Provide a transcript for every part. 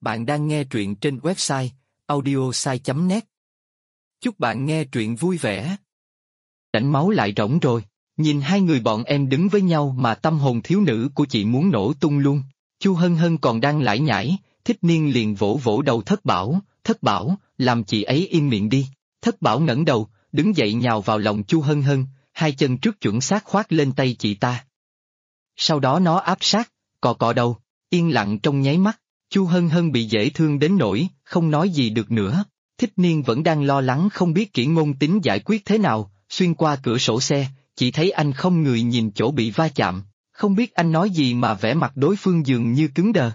Bạn đang nghe truyện trên website audiosai.net. Chúc bạn nghe truyện vui vẻ. Rãnh máu lại rỗng rồi, nhìn hai người bọn em đứng với nhau mà tâm hồn thiếu nữ của chị muốn nổ tung luôn. Chu Hân Hân còn đang lải nhải, Thích Niên liền vỗ vỗ đầu Thất Bảo, làm chị ấy im miệng đi. Thất Bảo ngẩng đầu, đứng dậy nhào vào lòng Chu Hân Hân, hai chân trước chuẩn xác khoác lên tay chị ta. Sau đó nó áp sát, cọ đầu, yên lặng trong nháy mắt. Chu Hân Hân bị dễ thương đến nỗi không nói gì được nữa. Thích Niên vẫn đang lo lắng không biết Kỷ Ngôn Tính giải quyết thế nào. Xuyên qua cửa sổ xe, chỉ thấy anh không người nhìn chỗ bị va chạm, không biết anh nói gì mà vẻ mặt đối phương dường như cứng đờ.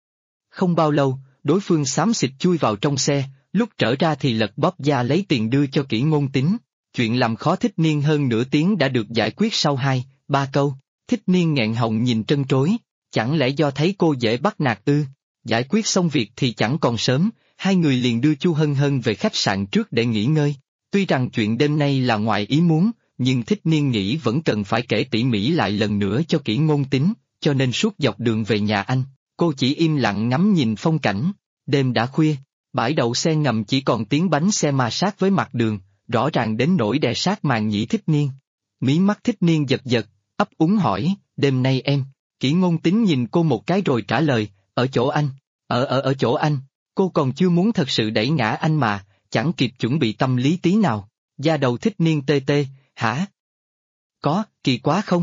Không bao lâu, đối phương xám xịt chui vào trong xe, lúc trở ra thì lật bóp da lấy tiền đưa cho Kỷ Ngôn Tính. Chuyện làm khó Thích Niên hơn nửa tiếng đã được giải quyết sau 2-3 câu. Thích Niên nghẹn họng nhìn trân trối, chẳng lẽ do thấy cô dễ bắt nạt ư? Giải quyết xong việc thì chẳng còn sớm, hai người liền đưa Chu Hân Hân về khách sạn trước để nghỉ ngơi. Tuy rằng chuyện đêm nay là ngoài ý muốn, nhưng Thích Niên nghĩ vẫn cần phải kể tỉ mỉ lại lần nữa cho Kỷ Ngôn Tính, cho nên suốt dọc đường về nhà anh, cô chỉ im lặng ngắm nhìn phong cảnh. Đêm đã khuya, bãi đậu xe ngầm chỉ còn tiếng bánh xe ma sát với mặt đường, rõ ràng đến nỗi đè sát màn nhĩ Thích Niên. Mí mắt Thích Niên giật giật, ấp úng hỏi, đêm nay em? Kỷ Ngôn Tính nhìn cô một cái rồi trả lời, ở chỗ anh. Ở chỗ anh. Cô còn chưa muốn thật sự đẩy ngã anh mà, chẳng kịp chuẩn bị tâm lý tí nào. Da đầu Thích Niên tê tê, hả? Có, kỳ quá không?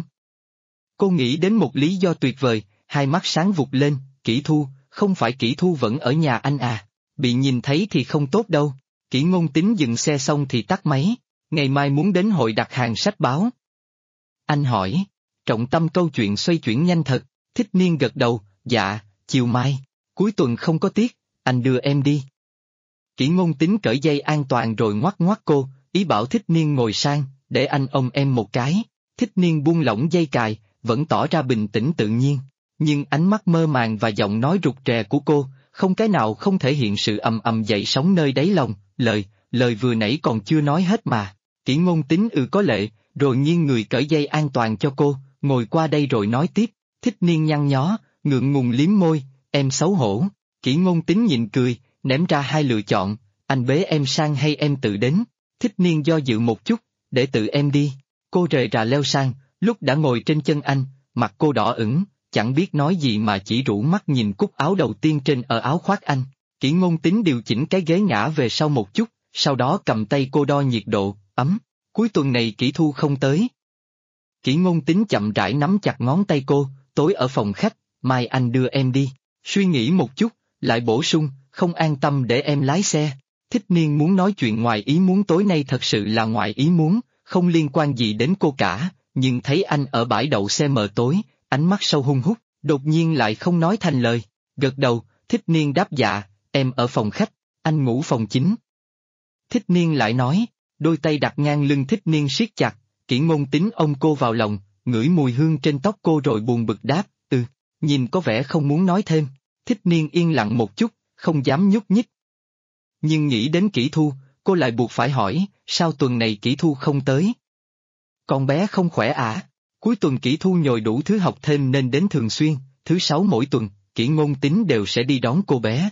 Cô nghĩ đến một lý do tuyệt vời, hai mắt sáng vụt lên, Kỷ Thu, không phải Kỷ Thu vẫn ở nhà anh à? Bị nhìn thấy thì không tốt đâu. Kỷ Ngôn Tính dừng xe xong thì tắt máy, ngày mai muốn đến hội đặt hàng sách báo. Anh hỏi, trọng tâm câu chuyện xoay chuyển nhanh thật. Thích Niên gật đầu, dạ, chiều mai. Cuối tuần không có tiết, anh đưa em đi. Kỷ Ngôn Tính cởi dây an toàn rồi ngoắc ngoắc cô, ý bảo Thích Niên ngồi sang, để anh ôm em một cái. Thích Niên buông lỏng dây cài, vẫn tỏ ra bình tĩnh tự nhiên. Nhưng ánh mắt mơ màng và giọng nói rụt rè của cô, không cái nào không thể hiện sự ầm ầm dậy sóng nơi đáy lòng. Lời vừa nãy còn chưa nói hết mà. Kỷ Ngôn Tính có lệ, rồi nghiêng người cởi dây an toàn cho cô, ngồi qua đây rồi nói tiếp. Thích Niên nhăn nhó, ngượng ngùng liếm môi, em xấu hổ. Kỷ Ngôn Tính nhịn cười, ném ra hai lựa chọn, anh bế em sang hay em tự đến. Thích Niên do dự một chút, để tự em đi. Cô rề rà leo sang, lúc đã ngồi trên chân anh, mặt cô đỏ ửng, chẳng biết nói gì mà chỉ rũ mắt nhìn cúc áo đầu tiên trên ở áo khoác anh. Kỷ Ngôn Tính điều chỉnh cái ghế ngã về sau một chút, sau đó cầm tay cô đo nhiệt độ, ấm. Cuối tuần này Kỷ Thu không tới. Kỷ Ngôn Tính chậm rãi nắm chặt ngón tay cô, tối ở phòng khách, mai anh đưa em đi. Suy nghĩ một chút, lại bổ sung, không an tâm để em lái xe. Thích Niên muốn nói chuyện ngoài ý muốn tối nay thật sự là ngoài ý muốn, không liên quan gì đến cô cả, nhưng thấy anh ở bãi đậu xe mờ tối, ánh mắt sâu hun hút, đột nhiên lại không nói thành lời. Gật đầu, Thích Niên đáp dạ, em ở phòng khách, anh ngủ phòng chính. Thích Niên lại nói, đôi tay đặt ngang lưng Thích Niên siết chặt, Kỷ Ngôn Tính ôm cô vào lòng, ngửi mùi hương trên tóc cô rồi buồn bực đáp, nhìn có vẻ không muốn nói thêm. Thích Niên yên lặng một chút, không dám nhúc nhích. Nhưng nghĩ đến Kỷ Thu, cô lại buộc phải hỏi, sao tuần này Kỷ Thu không tới? Con bé không khỏe à? Cuối tuần Kỷ Thu nhồi đủ thứ học thêm nên đến thường xuyên, thứ 6 mỗi tuần, Kỷ Ngôn Tính đều sẽ đi đón cô bé.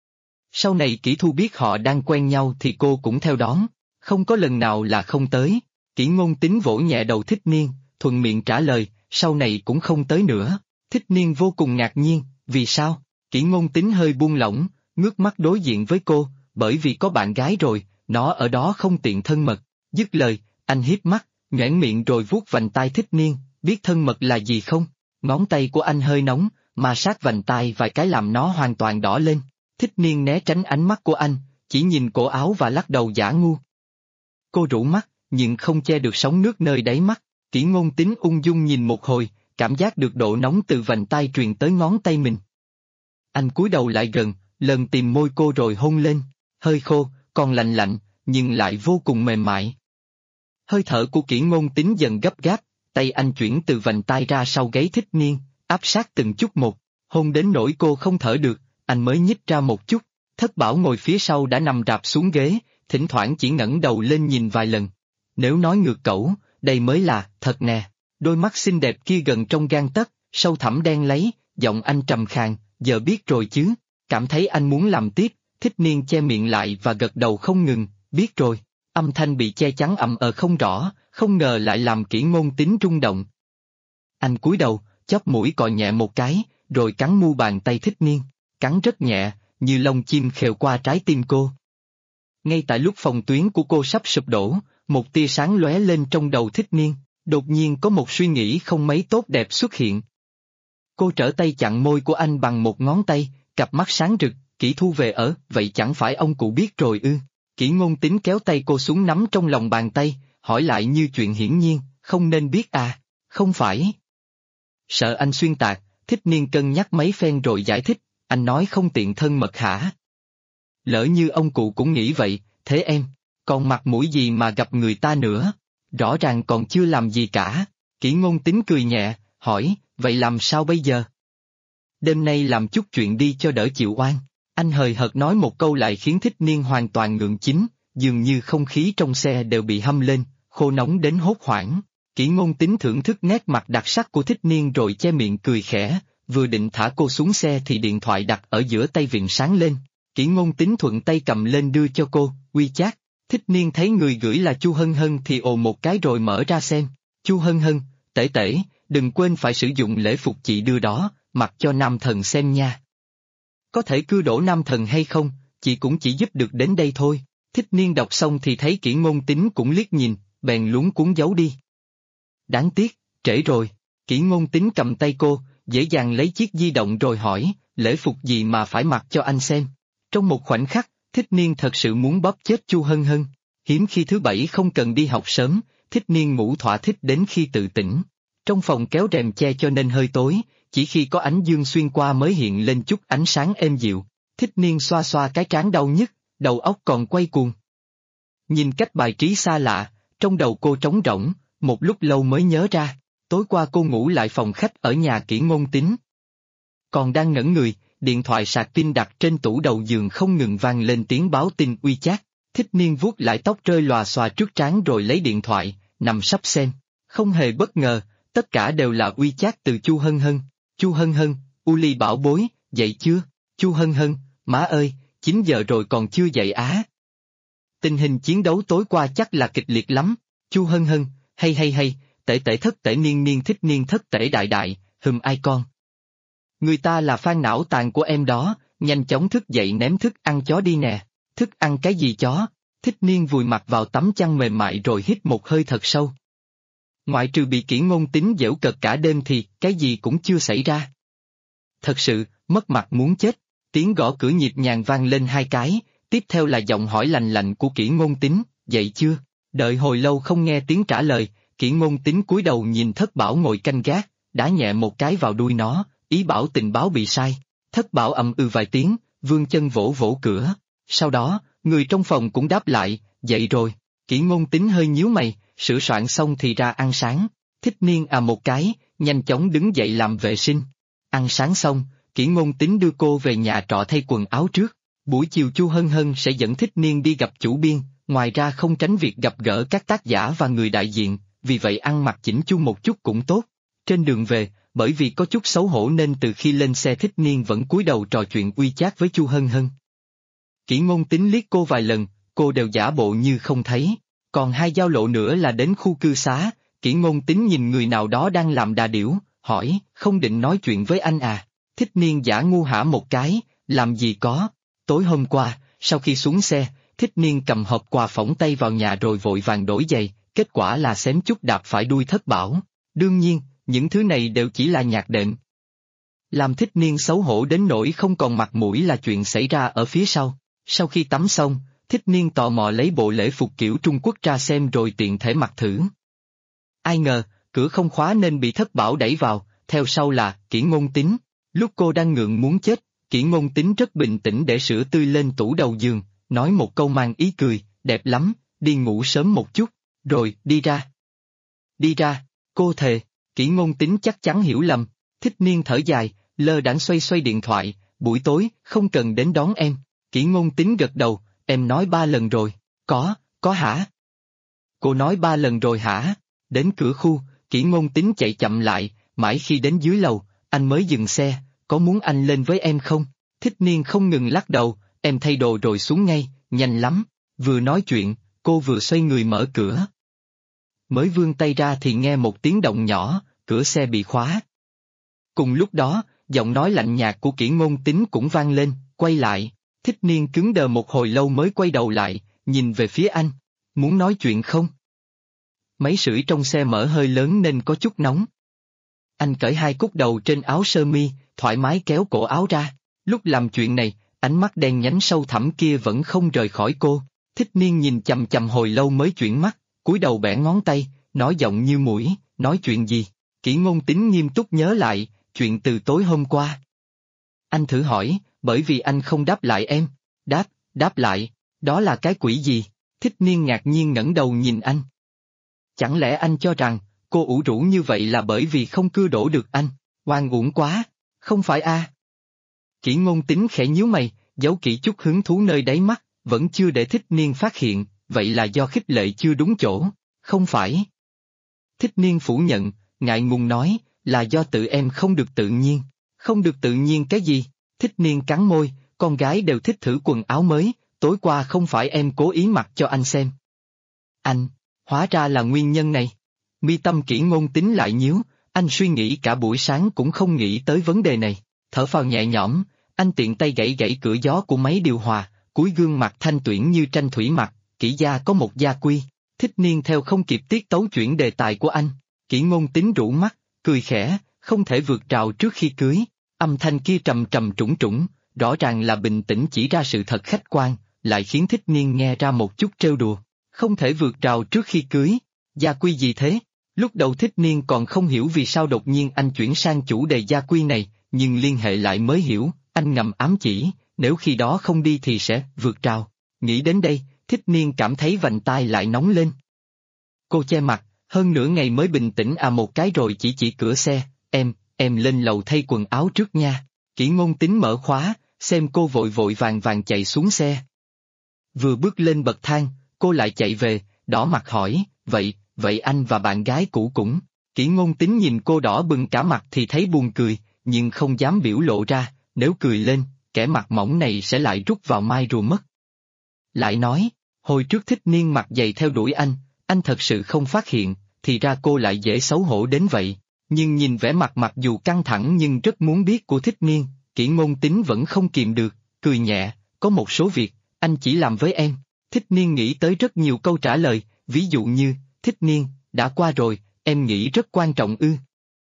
Sau này Kỷ Thu biết họ đang quen nhau thì cô cũng theo đón, không có lần nào là không tới. Kỷ Ngôn Tính vỗ nhẹ đầu Thích Niên, thuận miệng trả lời, sau này cũng không tới nữa. Thích Niên vô cùng ngạc nhiên, vì sao? Kỷ Ngôn Tính hơi buông lỏng, ngước mắt đối diện với cô, bởi vì có bạn gái rồi, nó ở đó không tiện thân mật. Dứt lời, anh hiếp mắt, nhoẻn miệng rồi vuốt vành tai Thích Niên, biết thân mật là gì không? Ngón tay của anh hơi nóng, mà sát vành tai vài cái làm nó hoàn toàn đỏ lên. Thích Niên né tránh ánh mắt của anh, chỉ nhìn cổ áo và lắc đầu giả ngu. Cô rũ mắt, nhưng không che được sóng nước nơi đáy mắt. Kỷ Ngôn Tính ung dung nhìn một hồi, cảm giác được độ nóng từ vành tai truyền tới ngón tay mình. Anh cúi đầu lại gần, lần tìm môi cô rồi hôn lên, hơi khô, còn lạnh lạnh, nhưng lại vô cùng mềm mại. Hơi thở của Kỷ Ngôn Tính dần gấp gáp, tay anh chuyển từ vành tai ra sau gáy Thích Niên, áp sát từng chút một, hôn đến nỗi cô không thở được, anh mới nhích ra một chút. Thất Bảo ngồi phía sau đã nằm rạp xuống ghế, thỉnh thoảng chỉ ngẩng đầu lên nhìn vài lần. Nếu nói ngược cẩu, đây mới là thật nè. Đôi mắt xinh đẹp kia gần trong gang tấc, sâu thẳm đen láy, giọng anh trầm khàn, giờ biết rồi chứ. Cảm thấy anh muốn làm tiếp, Thích Niên che miệng lại và gật đầu không ngừng, biết rồi. Âm thanh bị che chắn không rõ, không ngờ lại làm Kỷ Ngôn Tín rung động. Anh cúi đầu, chóp mũi cọ nhẹ một cái, rồi cắn mu bàn tay Thích Niên, cắn rất nhẹ, như lông chim khều qua trái tim cô. Ngay tại lúc phòng tuyến của cô sắp sụp đổ, một tia sáng lóe lên trong đầu Thích Niên, đột nhiên có một suy nghĩ không mấy tốt đẹp xuất hiện. Cô trở tay chặn môi của anh bằng một ngón tay, cặp mắt sáng rực, Kỷ thu về vậy chẳng phải ông cụ biết rồi ư? Kỷ Ngôn Tín kéo tay cô xuống nắm trong lòng bàn tay, hỏi lại như chuyện hiển nhiên, không nên biết à, không phải. Sợ anh xuyên tạc, Thích Niên cân nhắc mấy phen rồi giải thích, anh nói không tiện thân mật hả? Lỡ như ông cụ cũng nghĩ vậy, thế em, còn mặt mũi gì mà gặp người ta nữa? Rõ ràng còn chưa làm gì cả. Kỷ Ngôn Tín cười nhẹ, hỏi, vậy làm sao bây giờ? Đêm nay làm chút chuyện đi cho đỡ chịu oan. Anh hời hợt nói một câu lại khiến Thích Niên hoàn toàn ngượng chín, dường như không khí trong xe đều bị hâm lên, khô nóng đến hốt hoảng. Kỷ Ngôn Tín thưởng thức nét mặt đặc sắc của Thích Niên rồi che miệng cười khẽ, vừa định thả cô xuống xe thì điện thoại đặt ở giữa tay vịn sáng lên. Kỷ Ngôn Tín thuận tay cầm lên đưa cho cô, WeChat. Thích Niên thấy người gửi là Chu Hân Hân thì ồ một cái rồi mở ra xem. Chu Hân Hân, tể tể, đừng quên phải sử dụng lễ phục chị đưa đó, mặc cho nam thần xem nha. Có thể cưa đổ nam thần hay không, chị cũng chỉ giúp được đến đây thôi. Thích Niên đọc xong thì thấy Kỷ Ngôn Tín cũng liếc nhìn, bèn luống cuống giấu đi. Đáng tiếc, trễ rồi. Kỷ Ngôn Tín cầm tay cô, dễ dàng lấy chiếc di động rồi hỏi, lễ phục gì mà phải mặc cho anh xem. Trong một khoảnh khắc, Thích Niên thật sự muốn bóp chết Chu Hân Hân. Hiếm khi thứ bảy không cần đi học sớm, Thích Niên ngủ thỏa thích đến khi tự tỉnh. Trong phòng kéo rèm che cho nên hơi tối, chỉ khi có ánh dương xuyên qua mới hiện lên chút ánh sáng êm dịu. Thích Niên xoa xoa cái trán đau nhức, đầu óc còn quay cuồng. Nhìn cách bài trí xa lạ, trong đầu cô trống rỗng, một lúc lâu mới nhớ ra, tối qua cô ngủ lại phòng khách ở nhà Kỷ Ngôn Tín. Còn đang ngẩn người, điện thoại sạc pin đặt trên tủ đầu giường không ngừng vang lên tiếng báo tin WeChat. Thích Niên vuốt lại tóc rơi lòa xòa trước trán rồi lấy điện thoại, nằm sắp xem. Không hề bất ngờ, tất cả đều là WeChat từ Chu Hân Hân. Chu Hân Hân, Uli bảo bối, dậy chưa? Chu Hân Hân, má ơi, 9 giờ rồi còn chưa dậy á. Tình hình chiến đấu tối qua chắc là kịch liệt lắm. Chu Hân Hân, hay, tể tể thất tể niên niên Thích Niên thất tể đại đại, ai con. Người ta là fan não tàn của em đó, nhanh chóng thức dậy ném thức ăn chó đi nè. Thức ăn cái gì chó? Thích Niên vùi mặt vào tấm chăn mềm mại rồi hít một hơi thật sâu. Ngoại trừ bị Kỷ Ngôn Tín giễu cợt cả đêm thì cái gì cũng chưa xảy ra. Thật sự, mất mặt muốn chết. Tiếng gõ cửa nhịp nhàng vang lên 2 cái, tiếp theo là giọng hỏi lành lạnh của Kỷ Ngôn Tín, dậy chưa? Đợi hồi lâu không nghe tiếng trả lời, Kỷ Ngôn Tín cúi đầu nhìn Thất Bảo ngồi canh gác, đá nhẹ một cái vào đuôi nó, ý bảo tình báo bị sai. Thất Bảo vài tiếng, vươn chân vỗ vỗ cửa. Sau đó, người trong phòng cũng đáp lại, dậy rồi. Kỷ Ngôn Tín hơi nhíu mày, sửa soạn xong thì ra ăn sáng. Thích Niên một cái, nhanh chóng đứng dậy làm vệ sinh. Ăn sáng xong, Kỷ Ngôn Tín đưa cô về nhà trọ thay quần áo trước. Buổi chiều Chu Hân Hân sẽ dẫn Thích Niên đi gặp chủ biên, ngoài ra không tránh việc gặp gỡ các tác giả và người đại diện, vì vậy ăn mặc chỉnh chu một chút cũng tốt. Trên đường về, bởi vì có chút xấu hổ nên từ khi lên xe Thích Niên vẫn cúi đầu trò chuyện WeChat với Chu Hân Hân. Kỷ Ngôn Tín liếc cô vài lần, cô đều giả bộ như không thấy. Còn 2 giao lộ nữa là đến khu cư xá, Kỷ Ngôn Tín nhìn người nào đó đang làm đà điểu, hỏi, không định nói chuyện với anh à? Thích Niên giả ngu hả một cái, làm gì có. Tối hôm qua, sau khi xuống xe, Thích Niên cầm hộp quà phỏng tay vào nhà rồi vội vàng đổi giày, kết quả là xém chút đạp phải đuôi Thất Bảo. Đương nhiên, những thứ này đều chỉ là nhạc đệm. Làm Thích Niên xấu hổ đến nỗi không còn mặt mũi là chuyện xảy ra ở phía sau. Sau khi tắm xong, Thích Niên tò mò lấy bộ lễ phục kiểu Trung Quốc ra xem rồi tiện thể mặc thử. Ai ngờ, cửa không khóa nên bị Thất Bảo đẩy vào, theo sau là Kỷ Ngôn Tín. Lúc cô đang ngượng muốn chết, Kỷ Ngôn Tín rất bình tĩnh để sữa tươi lên tủ đầu giường, nói một câu mang ý cười, đẹp lắm, đi ngủ sớm một chút, rồi đi ra. Đi ra, cô thề. Kỷ Ngôn Tín chắc chắn hiểu lầm. Thích Niên thở dài, lơ đãng xoay điện thoại, buổi tối, không cần đến đón em. Kỷ Ngôn Tín gật đầu, em nói 3 lần rồi. Có hả? Cô nói 3 lần rồi hả? Đến cửa khu, Kỷ Ngôn Tín chạy chậm lại, mãi khi đến dưới lầu, anh mới dừng xe, có muốn anh lên với em không? Thích Niên không ngừng lắc đầu, em thay đồ rồi xuống ngay, nhanh lắm. Vừa nói chuyện, cô vừa xoay người mở cửa. Mới vươn tay ra thì nghe một tiếng động nhỏ, cửa xe bị khóa. Cùng lúc đó, giọng nói lạnh nhạt của Kỷ Ngôn Tín cũng vang lên, quay lại. Thích Niên cứng đờ một hồi lâu mới quay đầu lại, nhìn về phía anh. Muốn nói chuyện không? Máy sưởi trong xe mở hơi lớn nên có chút nóng. Anh cởi hai cúc đầu trên áo sơ mi, thoải mái kéo cổ áo ra. Lúc làm chuyện này, ánh mắt đen nhánh sâu thẳm kia vẫn không rời khỏi cô. Thích Niên nhìn chằm chằm hồi lâu mới chuyển mắt, cúi đầu bẻ ngón tay, nói giọng như muỗi, nói chuyện gì? Kỷ Ngôn Tín nghiêm túc nhớ lại, chuyện từ tối hôm qua. Anh thử hỏi, bởi vì anh không đáp lại em. Đáp lại, đó là cái quỷ gì? Thích Niên ngạc nhiên ngẩng đầu nhìn anh. Chẳng lẽ anh cho rằng, cô ủ rũ như vậy là bởi vì không cưa đổ được anh? Oan uổng quá, không phải a? Kỷ Ngôn Tín khẽ nhíu mày, giấu kỹ chút hứng thú nơi đáy mắt, vẫn chưa để Thích Niên phát hiện, vậy là do khích lệ chưa đúng chỗ, không phải. Thích Niên phủ nhận, ngại ngùng nói, là do tự em không được tự nhiên. Không được tự nhiên cái gì? Thích Niên cắn môi, con gái đều thích thử quần áo mới, tối qua không phải em cố ý mặc cho anh xem. Anh, hóa ra là nguyên nhân này. Mi tâm Kỷ Ngôn Tín lại nhíu, anh suy nghĩ cả buổi sáng cũng không nghĩ tới vấn đề này. Thở phào nhẹ nhõm, anh tiện tay gãy gãy cửa gió của máy điều hòa, cúi gương mặt thanh tuyển như tranh thủy mặc, Kỷ gia có một gia quy. Thích Niên theo không kịp tiết tấu chuyển đề tài của anh. Kỷ Ngôn Tín rũ mắt, cười khẽ, không thể vượt rào trước khi cưới. Âm thanh kia trầm trầm trũng trũng, rõ ràng là bình tĩnh chỉ ra sự thật khách quan, lại khiến Thích Niên nghe ra một chút trêu đùa. Không thể vượt rào trước khi cưới. Gia quy gì thế? Lúc đầu Thích Niên còn không hiểu vì sao đột nhiên anh chuyển sang chủ đề gia quy này, nhưng liên hệ lại mới hiểu, anh ngầm ám chỉ, nếu khi đó không đi thì sẽ vượt rào. Nghĩ đến đây, Thích Niên cảm thấy vành tai lại nóng lên. Cô che mặt, hơn nửa ngày mới bình tĩnh một cái rồi chỉ cửa xe, em lên lầu thay quần áo trước nha. Kỷ Ngôn Tín mở khóa, xem cô vội vội vàng vàng chạy xuống xe. Vừa bước lên bậc thang, cô lại chạy về, đỏ mặt hỏi, vậy anh và bạn gái cũ cũng. Kỷ Ngôn Tín nhìn cô đỏ bừng cả mặt thì thấy buồn cười, nhưng không dám biểu lộ ra, nếu cười lên, kẻ mặt mỏng này sẽ lại rút vào mai rùa mất. Lại nói, hồi trước Thích Niên mặc giày theo đuổi anh thật sự không phát hiện, thì ra cô lại dễ xấu hổ đến vậy. Nhưng nhìn vẻ mặt mặc dù căng thẳng nhưng rất muốn biết của Thích Niên, Kỷ Ngôn Tín vẫn không kìm được, cười nhẹ, có một số việc, anh chỉ làm với em. Thích Niên nghĩ tới rất nhiều câu trả lời, ví dụ như, Thích Niên, đã qua rồi, em nghĩ rất quan trọng ư.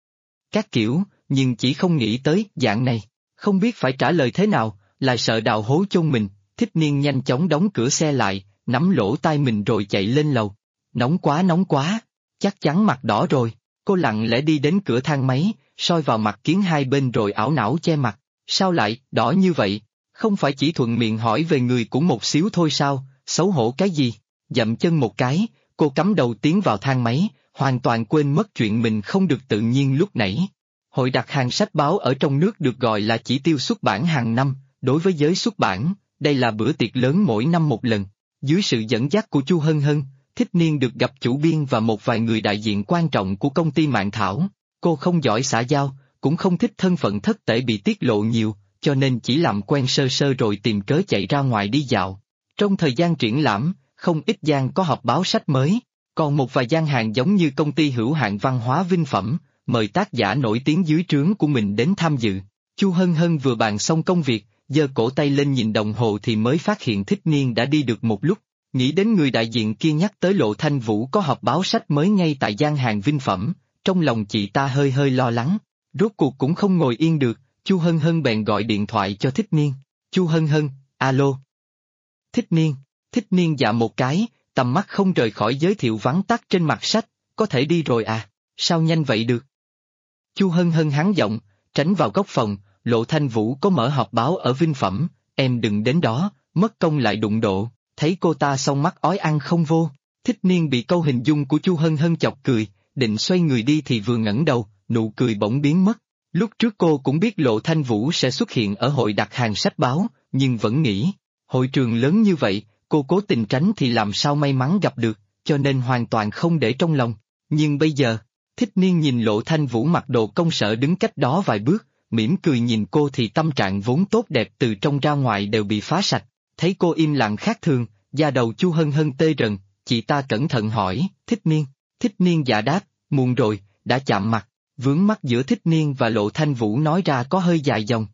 Các kiểu, nhưng chỉ không nghĩ tới dạng này, không biết phải trả lời thế nào, lại sợ đào hố chôn mình. Thích Niên nhanh chóng đóng cửa xe lại, nắm lỗ tai mình rồi chạy lên lầu. Nóng quá, chắc chắn mặt đỏ rồi. Cô lặng lẽ đi đến cửa thang máy, soi vào mặt kiến hai bên rồi ảo não che mặt. Sao lại đỏ như vậy? Không phải chỉ thuận miệng hỏi về người cũng một xíu thôi sao? Xấu hổ cái gì? Dậm chân một cái, cô cắm đầu tiến vào thang máy, hoàn toàn quên mất chuyện mình không được tự nhiên lúc nãy. Hội đặt hàng sách báo ở trong nước được gọi là chỉ tiêu xuất bản hàng năm. Đối với giới xuất bản, đây là bữa tiệc lớn mỗi năm một lần. Dưới sự dẫn dắt của Chu Hân Hân, Thích Niên được gặp chủ biên và một vài người đại diện quan trọng của công ty Mạn Thảo. Cô không giỏi xã giao, cũng không thích thân phận thất tể bị tiết lộ nhiều, cho nên chỉ làm quen sơ sơ rồi tìm cớ chạy ra ngoài đi dạo. Trong thời gian triển lãm, không ít gian có họp báo sách mới, còn một vài gian hàng giống như công ty hữu hạn văn hóa Vinh Phẩm, mời tác giả nổi tiếng dưới trướng của mình đến tham dự. Chu Hân Hân vừa bàn xong công việc, giơ cổ tay lên nhìn đồng hồ thì mới phát hiện Thích Niên đã đi được một lúc. Nghĩ đến người đại diện kia nhắc tới Lộ Thanh Vũ có họp báo sách mới ngay tại gian hàng Vinh Phẩm, trong lòng chị ta hơi lo lắng. Rốt cuộc cũng không ngồi yên được, Chu Hân Hân bèn gọi điện thoại cho Thích Niên. Chu Hân Hân, alo. Thích Niên dạ một cái, tầm mắt không rời khỏi giới thiệu vắn tắt trên mặt sách, có thể đi rồi à, sao nhanh vậy được? Chu Hân Hân hắn giọng, tránh vào góc phòng, Lộ Thanh Vũ có mở họp báo ở Vinh Phẩm, em đừng đến đó, mất công lại đụng độ. Thấy cô ta xong mắt ói ăn không vô. Thích Niên bị câu hình dung của Chu Hân Hân chọc cười, định xoay người đi thì vừa ngẩng đầu, nụ cười bỗng biến mất. Lúc trước cô cũng biết Lộ Thanh Vũ sẽ xuất hiện ở hội đặt hàng sách báo, nhưng vẫn nghĩ, hội trường lớn như vậy, cô cố tình tránh thì làm sao may mắn gặp được, cho nên hoàn toàn không để trong lòng. Nhưng bây giờ, Thích Niên nhìn Lộ Thanh Vũ mặc đồ công sở đứng cách đó vài bước, mỉm cười nhìn cô thì tâm trạng vốn tốt đẹp từ trong ra ngoài đều bị phá sạch. Thấy cô im lặng khác thường, da đầu Chu Hân Hân tê rần, chị ta cẩn thận hỏi, Thích Niên. Thích Niên dạ đáp, muộn rồi, đã chạm mặt. Vướng mắt giữa Thích Niên và Lộ Thanh Vũ nói ra có hơi dài dòng.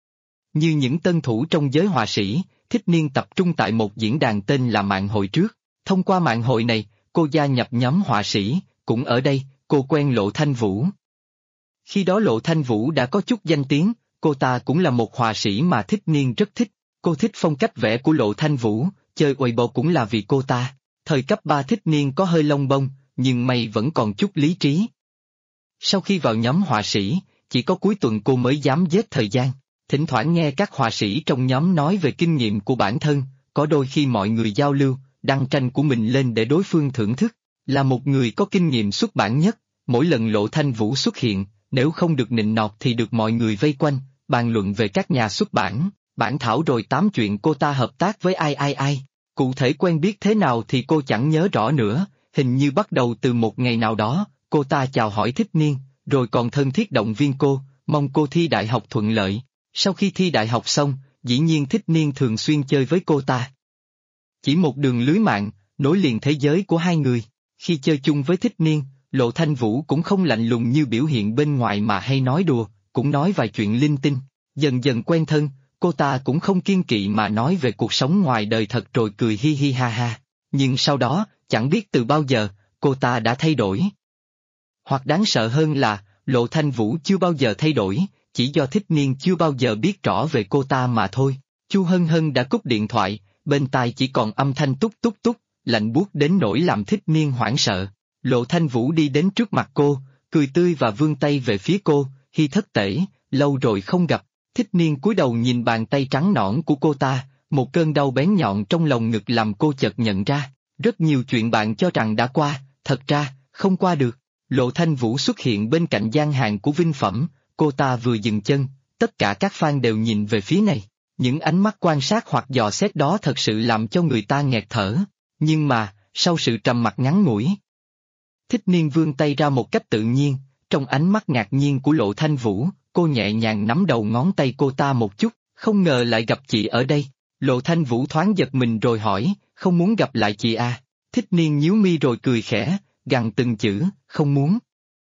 Như những tân thủ trong giới họa sĩ, Thích Niên tập trung tại một diễn đàn tên là Mạng Hội trước. Thông qua mạng hội này, cô gia nhập nhóm họa sĩ, cũng ở đây, cô quen Lộ Thanh Vũ. Khi đó Lộ Thanh Vũ đã có chút danh tiếng, cô ta cũng là một họa sĩ mà Thích Niên rất thích. Cô thích phong cách vẽ của Lộ Thanh Vũ, chơi Weibo cũng là vì cô ta. Thời cấp 3 Thích Niên có hơi lông bông, nhưng may vẫn còn chút lý trí. Sau khi vào nhóm họa sĩ, chỉ có cuối tuần cô mới dám giết thời gian. Thỉnh thoảng nghe các họa sĩ trong nhóm nói về kinh nghiệm của bản thân, có đôi khi mọi người giao lưu, đăng tranh của mình lên để đối phương thưởng thức. Là một người có kinh nghiệm xuất bản nhất, mỗi lần Lộ Thanh Vũ xuất hiện, nếu không được nịnh nọt thì được mọi người vây quanh, bàn luận về các nhà xuất bản, bản thảo rồi tám chuyện cô ta hợp tác với ai. Cụ thể quen biết thế nào thì cô chẳng nhớ rõ nữa, hình như bắt đầu từ một ngày nào đó, cô ta chào hỏi Thích Niên, rồi còn thân thiết động viên cô, mong cô thi đại học thuận lợi. Sau khi thi đại học xong, dĩ nhiên Thích Niên thường xuyên chơi với cô ta. Chỉ một đường lưới mạng, nối liền thế giới của hai người. Khi chơi chung với Thích Niên, Lộ Thanh Vũ cũng không lạnh lùng như biểu hiện bên ngoài mà hay nói đùa, cũng nói vài chuyện linh tinh. Dần dần quen thân, cô ta cũng không kiêng kỵ mà nói về cuộc sống ngoài đời thật rồi cười hi hi ha ha. Nhưng sau đó, chẳng biết từ bao giờ, cô ta đã thay đổi. Hoặc đáng sợ hơn là, Lộ Thanh Vũ chưa bao giờ thay đổi, chỉ do Thích Niên chưa bao giờ biết rõ về cô ta mà thôi. Chu Hân Hân đã cúp điện thoại, bên tai chỉ còn âm thanh túc túc túc, lạnh buốt đến nỗi làm Thích Niên hoảng sợ. Lộ Thanh Vũ đi đến trước mặt cô, cười tươi và vươn tay về phía cô, Hi thất tể, lâu rồi không gặp. Thích Niên cúi đầu nhìn bàn tay trắng nõn của cô ta, một cơn đau bén nhọn trong lồng ngực làm cô chợt nhận ra, rất nhiều chuyện bạn cho rằng đã qua, thật ra, không qua được. Lộ Thanh Vũ xuất hiện bên cạnh gian hàng của Vinh Phẩm, cô ta vừa dừng chân, tất cả các fan đều nhìn về phía này. Những ánh mắt quan sát hoặc dò xét đó thật sự làm cho người ta nghẹt thở. Nhưng mà, sau sự trầm mặc ngắn ngủi, Thích Niên vươn tay ra một cách tự nhiên, trong ánh mắt ngạc nhiên của Lộ Thanh Vũ, cô nhẹ nhàng nắm đầu ngón tay cô ta một chút, không ngờ lại gặp chị ở đây. Lộ Thanh Vũ thoáng giật mình rồi hỏi, không muốn gặp lại chị à? Thích Niên nhíu mi rồi cười khẽ, gằn từng chữ, không muốn.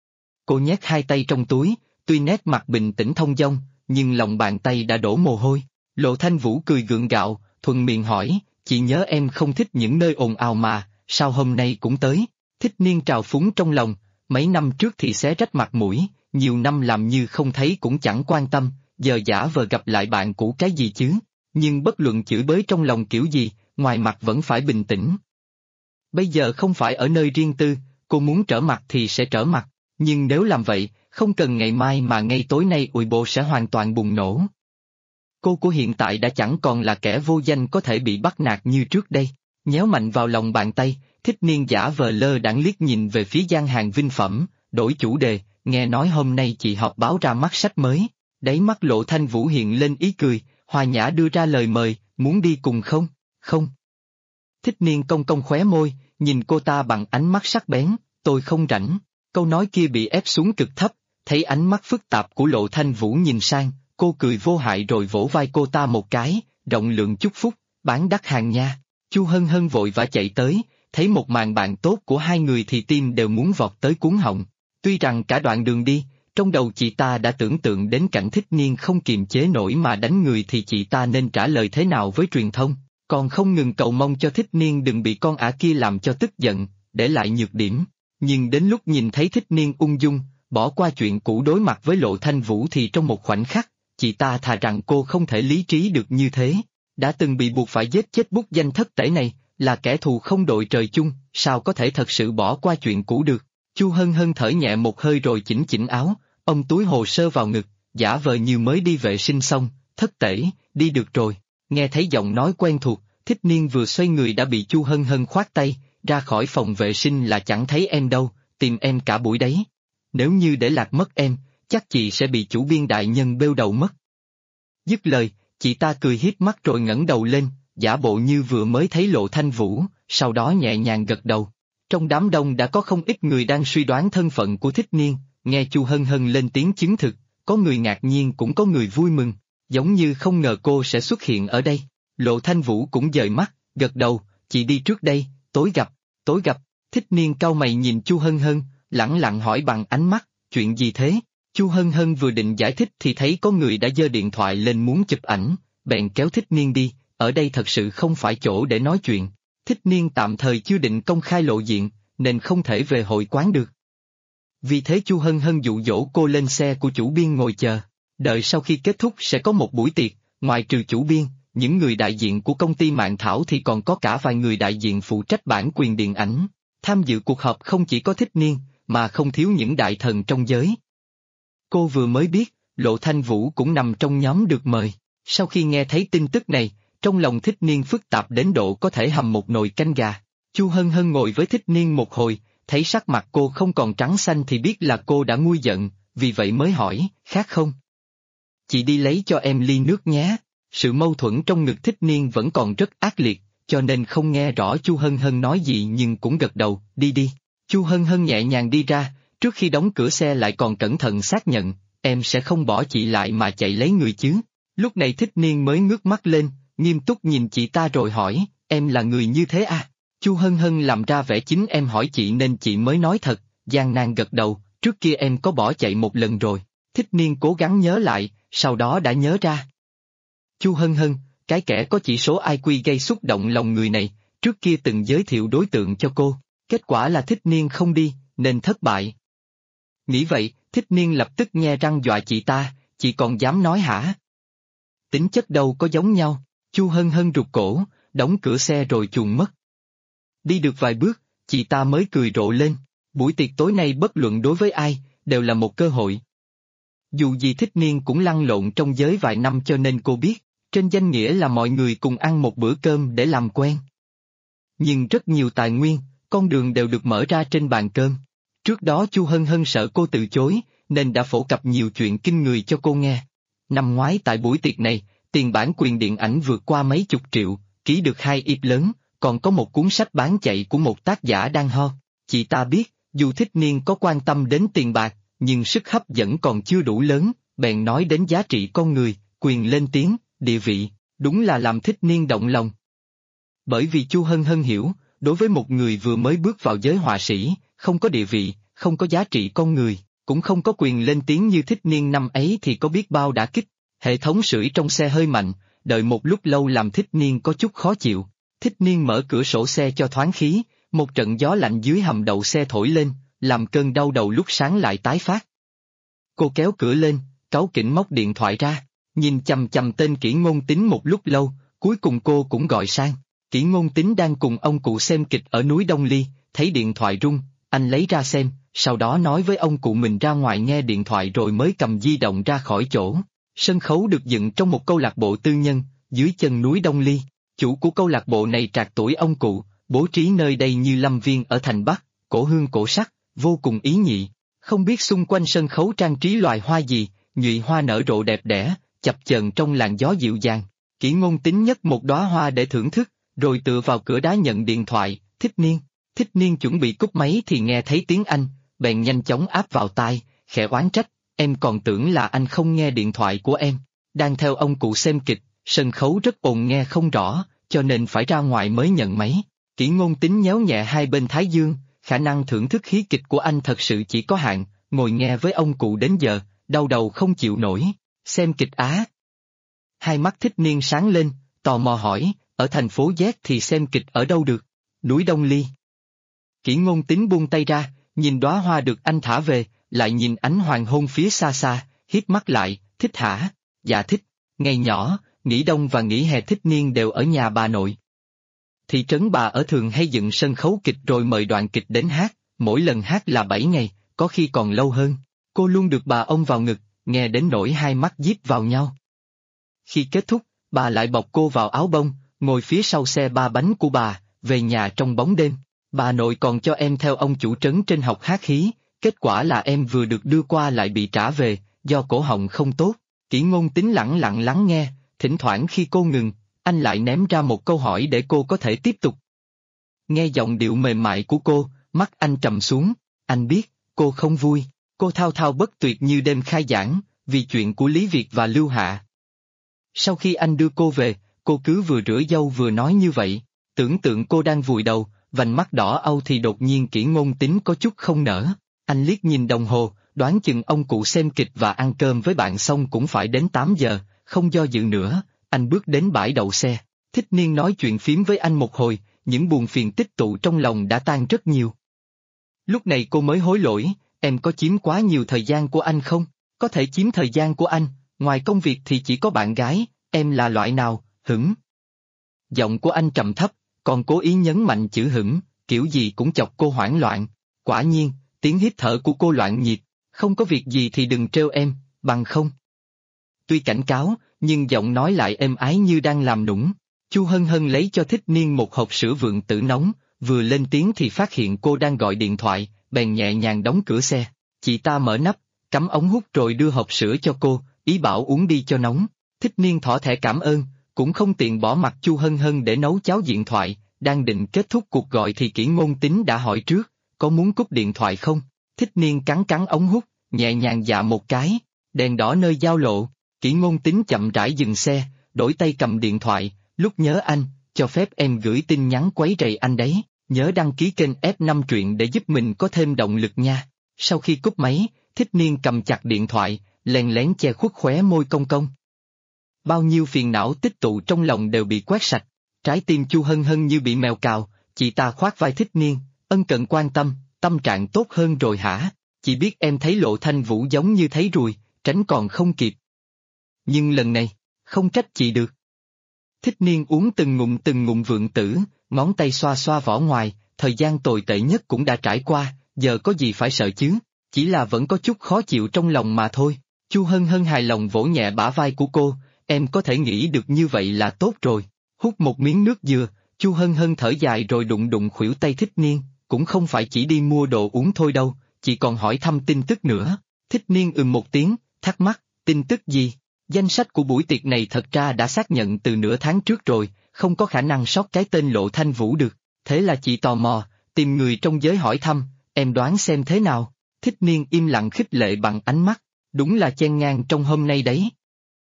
Cô nhét hai tay trong túi, tuy nét mặt bình tĩnh thông dong, nhưng lòng bàn tay đã đổ mồ hôi. Lộ Thanh Vũ cười gượng gạo, thuận miệng hỏi, chị nhớ em không thích những nơi ồn ào mà, sao hôm nay cũng tới? Thích Niên trào phúng trong lòng, mấy năm trước thì xé rách mặt mũi, nhiều năm làm như không thấy cũng chẳng quan tâm, giờ giả vờ gặp lại bạn cũ cái gì chứ? Nhưng bất luận chửi bới trong lòng kiểu gì, ngoài mặt vẫn phải bình tĩnh. Bây giờ không phải ở nơi riêng tư, cô muốn trở mặt thì sẽ trở mặt, nhưng nếu làm vậy, không cần ngày mai mà ngay tối nay Weibo sẽ hoàn toàn bùng nổ. Cô của hiện tại đã chẳng còn là kẻ vô danh có thể bị bắt nạt như trước đây. Nhéo mạnh vào lòng bàn tay, Thích Niên giả vờ lơ đãng liếc nhìn về phía gian hàng Vinh Phẩm, đổi chủ đề, nghe nói hôm nay chị họp báo ra mắt sách mới. Đáy mắt Lộ Thanh Vũ hiện lên ý cười, hòa nhã đưa ra lời mời, muốn đi cùng không? Không. Thích Niên cong cong khóe môi, nhìn cô ta bằng ánh mắt sắc bén, tôi không rảnh. Câu nói kia bị ép xuống cực thấp, thấy ánh mắt phức tạp của Lộ Thanh Vũ nhìn sang, cô cười vô hại rồi vỗ vai cô ta một cái, rộng lượng chúc phúc, bán đắt hàng nha. Chu Hân Hân vội vã chạy tới, thấy một màn bạn tốt của hai người thì tim đều muốn vọt tới cuống họng. Tuy rằng cả đoạn đường đi, trong đầu chị ta đã tưởng tượng đến cảnh Thích Niên không kiềm chế nổi mà đánh người thì chị ta nên trả lời thế nào với truyền thông, còn không ngừng cầu mong cho Thích Niên đừng bị con ả kia làm cho tức giận, để lại nhược điểm. Nhưng đến lúc nhìn thấy Thích Niên ung dung, bỏ qua chuyện cũ đối mặt với Lộ Thanh Vũ thì trong một khoảnh khắc, chị ta thà rằng cô không thể lý trí được như thế. Đã từng bị buộc phải giết chết bút danh thất tể này, là kẻ thù không đội trời chung, sao có thể thật sự bỏ qua chuyện cũ được. Chu Hân Hân thở nhẹ một hơi rồi chỉnh chỉnh áo, ông túi hồ sơ vào ngực, giả vờ như mới đi vệ sinh xong, thất tể, đi được rồi. Nghe thấy giọng nói quen thuộc, Thích Niên vừa xoay người đã bị Chu Hân Hân khoát tay, ra khỏi phòng vệ sinh là chẳng thấy em đâu, tìm em cả buổi đấy. Nếu như để lạc mất em, chắc chị sẽ bị chủ biên đại nhân bêu đầu mất. Dứt lời, chị ta cười hiếp mắt rồi ngẩng đầu lên, giả bộ như vừa mới thấy Lộ Thanh Vũ, sau đó nhẹ nhàng gật đầu. Trong đám đông đã có không ít người đang suy đoán thân phận của Thích Niên, nghe Chu Hân Hân lên tiếng chứng thực, có người ngạc nhiên cũng có người vui mừng, giống như không ngờ cô sẽ xuất hiện ở đây. Lộ Thanh Vũ cũng dời mắt, gật đầu, chị đi trước đây, tối gặp. Thích Niên cau mày nhìn Chu Hân Hân, lẳng lặng hỏi bằng ánh mắt, chuyện gì thế? Chu Hân Hân vừa định giải thích thì thấy có người đã giơ điện thoại lên muốn chụp ảnh, bèn kéo Thích Niên đi, ở đây thật sự không phải chỗ để nói chuyện. Thích Niên tạm thời chưa định công khai lộ diện, nên không thể về hội quán được. Vì thế Chu Hân Hân dụ dỗ cô lên xe của chủ biên ngồi chờ, đợi sau khi kết thúc sẽ có một buổi tiệc, ngoài trừ chủ biên, những người đại diện của công ty Mạn Thảo thì còn có cả vài người đại diện phụ trách bản quyền điện ảnh. Tham dự cuộc họp không chỉ có Thích Niên, mà không thiếu những đại thần trong giới. Cô vừa mới biết, Lộ Thanh Vũ cũng nằm trong nhóm được mời. Sau khi nghe thấy tin tức này, trong lòng Thích Niên phức tạp đến độ có thể hầm một nồi canh gà. Chu Hân Hân ngồi với Thích Niên một hồi, thấy sắc mặt cô không còn trắng xanh thì biết là cô đã nguôi giận, vì vậy mới hỏi, khác không? Chị đi lấy cho em ly nước nhé. Sự mâu thuẫn trong ngực Thích Niên vẫn còn rất ác liệt, cho nên không nghe rõ Chu Hân Hân nói gì nhưng cũng gật đầu, đi. Chu Hân Hân nhẹ nhàng đi ra, trước khi đóng cửa xe lại còn cẩn thận xác nhận, em sẽ không bỏ chị lại mà chạy lấy người chứ. Lúc này Thích Niên mới ngước mắt lên, nghiêm túc nhìn chị ta rồi hỏi, em là người như thế à? Chu Hân Hân làm ra vẻ chính em hỏi chị nên chị mới nói thật, gian nan gật đầu, trước kia em có bỏ chạy một lần rồi. Thích Niên cố gắng nhớ lại, sau đó đã nhớ ra. Chu Hân Hân, cái kẻ có chỉ số IQ gây xúc động lòng người này, trước kia từng giới thiệu đối tượng cho cô, kết quả là Thích Niên không đi, nên thất bại. Nghĩ vậy, Thích Niên lập tức nhe răng dọa chị ta, chị còn dám nói hả? Tính chất đâu có giống nhau. Chu Hân Hân rụt cổ, đóng cửa xe rồi chuồn mất. Đi được vài bước, chị ta mới cười rộ lên, buổi tiệc tối nay bất luận đối với ai, đều là một cơ hội. Dù gì Thích Niên cũng lăn lộn trong giới vài năm cho nên cô biết, trên danh nghĩa là mọi người cùng ăn một bữa cơm để làm quen. Nhưng rất nhiều tài nguyên, con đường đều được mở ra trên bàn cơm. Trước đó Chu Hân Hân sợ cô từ chối, nên đã phổ cập nhiều chuyện kinh người cho cô nghe. Năm ngoái tại buổi tiệc này, tiền bản quyền điện ảnh vượt qua mấy chục triệu, ký được 2 ip lớn, còn có một cuốn sách bán chạy của một tác giả đang hot. Chị ta biết, dù Thích Niên có quan tâm đến tiền bạc, nhưng sức hấp dẫn còn chưa đủ lớn, bèn nói đến giá trị con người, quyền lên tiếng, địa vị, đúng là làm Thích Niên động lòng. Bởi vì Chu Hân Hân hiểu, đối với một người vừa mới bước vào giới họa sĩ, không có địa vị, không có giá trị con người, cũng không có quyền lên tiếng như Thích Niên năm ấy thì có biết bao đả kích. Hệ thống sưởi trong xe hơi mạnh, đợi một lúc lâu làm Thích Niên có chút khó chịu. Thích Niên mở cửa sổ xe cho thoáng khí, một trận gió lạnh dưới hầm đậu xe thổi lên, làm cơn đau đầu lúc sáng lại tái phát. Cô kéo cửa lên, cáu kỉnh móc điện thoại ra, nhìn chằm chằm tên Kỷ Ngôn Tín một lúc lâu, cuối cùng cô cũng gọi sang. Kỷ Ngôn Tín đang cùng ông cụ xem kịch ở núi Đông Ly, thấy điện thoại rung, anh lấy ra xem, sau đó nói với ông cụ mình ra ngoài nghe điện thoại rồi mới cầm di động ra khỏi chỗ. Sân khấu được dựng trong một câu lạc bộ tư nhân, dưới chân núi Đông Ly. Chủ của câu lạc bộ này trạc tuổi ông cụ, bố trí nơi đây như lâm viên ở thành Bắc, cổ hương cổ sắc, vô cùng ý nhị. Không biết xung quanh sân khấu trang trí loài hoa gì, nhụy hoa nở rộ đẹp đẽ, chập chờn trong làn gió dịu dàng. Kỷ Ngôn Tín nhấc một đóa hoa để thưởng thức, rồi tựa vào cửa đá nhận điện thoại, Thích Niên. Thích Niên chuẩn bị cúp máy thì nghe thấy tiếng Anh, bèn nhanh chóng áp vào tai, khẽ oán trách, em còn tưởng là anh không nghe điện thoại của em. Đang theo ông cụ xem kịch, sân khấu rất ồn nghe không rõ, cho nên phải ra ngoài mới nhận máy. Kỷ Ngôn Tín nhéo nhẹ hai bên thái dương, khả năng thưởng thức khí kịch của anh thật sự chỉ có hạn, ngồi nghe với ông cụ đến giờ, đau đầu không chịu nổi. Xem kịch á? Hai mắt Thích Niên sáng lên, tò mò hỏi, ở thành phố Z thì xem kịch ở đâu được? Núi Đông Ly. Kỷ Ngôn Tín buông tay ra, nhìn đóa hoa được anh thả về, lại nhìn ánh hoàng hôn phía xa xa, híp mắt lại, thích hả? Dạ thích. Ngày nhỏ, nghỉ đông và nghỉ hè Thích Niên đều ở nhà bà nội. Thị trấn bà ở thường hay dựng sân khấu kịch rồi mời đoàn kịch đến hát, mỗi lần hát là 7 ngày, có khi còn lâu hơn. Cô luôn được bà ôm vào ngực, nghe đến nỗi hai mắt díp vào nhau. Khi kết thúc, bà lại bọc cô vào áo bông, ngồi phía sau xe ba bánh của bà, về nhà trong bóng đêm. Bà nội còn cho em theo ông chủ trấn trên học hát khí, kết quả là em vừa được đưa qua lại bị trả về, do cổ họng không tốt. Kỷ Ngôn Tín lẳng lặng lắng nghe, thỉnh thoảng khi cô ngừng, anh lại ném ra một câu hỏi để cô có thể tiếp tục. Nghe giọng điệu mềm mại của cô, mắt anh trầm xuống, anh biết, cô không vui, cô thao thao bất tuyệt như đêm khai giảng, vì chuyện của Lý Việt và Lưu Hạ. Sau khi anh đưa cô về, cô cứ vừa rửa dâu vừa nói như vậy, tưởng tượng cô đang vùi đầu, vành mắt đỏ au thì đột nhiên Kỷ Ngôn Tính có chút không nở. Anh liếc nhìn đồng hồ, đoán chừng ông cụ xem kịch và ăn cơm với bạn xong cũng phải đến 8 giờ, không do dự nữa, anh bước đến bãi đậu xe. Thích Niên nói chuyện phím với anh một hồi, những buồn phiền tích tụ trong lòng đã tan rất nhiều. Lúc này cô mới hối lỗi, em có chiếm quá nhiều thời gian của anh không? Có thể chiếm thời gian của anh, ngoài công việc thì chỉ có bạn gái, em là loại nào, hửng? Giọng của anh trầm thấp, còn cố ý nhấn mạnh chữ hửng, kiểu gì cũng chọc cô hoảng loạn. Quả nhiên, tiếng hít thở của cô loạn nhịp, không có việc gì thì đừng trêu em, bằng không. Tuy cảnh cáo, nhưng giọng nói lại êm ái như đang làm nũng. Chu Hân Hân lấy cho Thích Niên một hộp sữa vượng tử nóng, vừa lên tiếng thì phát hiện cô đang gọi điện thoại, bèn nhẹ nhàng đóng cửa xe. Chị ta mở nắp, cắm ống hút rồi đưa hộp sữa cho cô, ý bảo uống đi cho nóng. Thích Niên thỏ thẻ cảm ơn, cũng không tiện bỏ mặt Chu Hân Hân để nấu cháo điện thoại, đang định kết thúc cuộc gọi thì Kỷ Ngôn Tính đã hỏi trước, có muốn cúp điện thoại không? Thích Niên cắn cắn ống hút, nhẹ nhàng dạ một cái, đèn đỏ nơi giao lộ, Kỷ Ngôn Tính chậm rãi dừng xe, đổi tay cầm điện thoại, lúc nhớ anh, cho phép em gửi tin nhắn quấy rầy anh đấy, nhớ đăng ký kênh F5 truyện để giúp mình có thêm động lực nha. Sau khi cúp máy, Thích Niên cầm chặt điện thoại, lén lén che khuất khóe môi cong cong. Bao nhiêu phiền não tích tụ trong lòng đều bị quét sạch, trái tim Chu Hân Hân như bị mèo cào, chị ta khoác vai Thích Niên, ân cần quan tâm, tâm trạng tốt hơn rồi hả? Chị biết em thấy Lộ Thanh Vũ giống như thấy ruồi, tránh còn không kịp. Nhưng lần này, không trách chị được. Thích Niên uống từng ngụm vượng tử, ngón tay xoa xoa vỏ ngoài, thời gian tồi tệ nhất cũng đã trải qua, giờ có gì phải sợ chứ, chỉ là vẫn có chút khó chịu trong lòng mà thôi. Chu Hân Hân hài lòng vỗ nhẹ bả vai của cô, em có thể nghĩ được như vậy là tốt rồi. Hút một miếng nước dừa, Chu Hân Hân thở dài rồi đụng đụng khuỷu tay Thích Niên, cũng không phải chỉ đi mua đồ uống thôi đâu, chị còn hỏi thăm tin tức nữa. Thích Niên một tiếng, thắc mắc, tin tức gì? Danh sách của buổi tiệc này thật ra đã xác nhận từ nửa tháng trước rồi, không có khả năng sót cái tên Lộ Thanh Vũ được, thế là chị tò mò, tìm người trong giới hỏi thăm, em đoán xem thế nào? Thích Niên im lặng khích lệ bằng ánh mắt, đúng là chen ngang trong hôm nay đấy.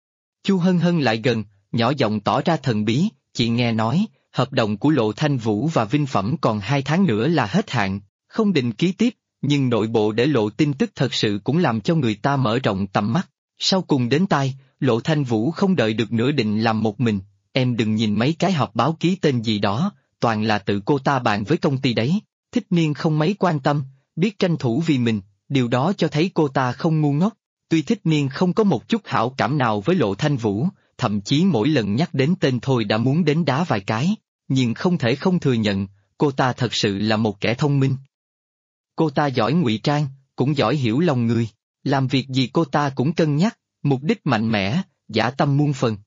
Chu Hân Hân lại gần, nhỏ giọng tỏ ra thần bí, chị nghe nói, hợp đồng của Lộ Thanh Vũ và Vinh Phẩm còn 2 tháng nữa là hết hạn, không định ký tiếp, nhưng nội bộ để lộ tin tức thật sự cũng làm cho người ta mở rộng tầm mắt. Sau cùng đến tai, Lộ Thanh Vũ không đợi được nữa định làm một mình, em đừng nhìn mấy cái họp báo ký tên gì đó, toàn là tự cô ta bàn với công ty đấy. Thích Niên không mấy quan tâm, biết tranh thủ vì mình, điều đó cho thấy cô ta không ngu ngốc. Tuy Thích Niên không có một chút hảo cảm nào với Lộ Thanh Vũ, thậm chí mỗi lần nhắc đến tên thôi đã muốn đến đá vài cái, nhưng không thể không thừa nhận, cô ta thật sự là một kẻ thông minh. Cô ta giỏi ngụy trang, cũng giỏi hiểu lòng người, làm việc gì cô ta cũng cân nhắc, mục đích mạnh mẽ, dã tâm muôn phần.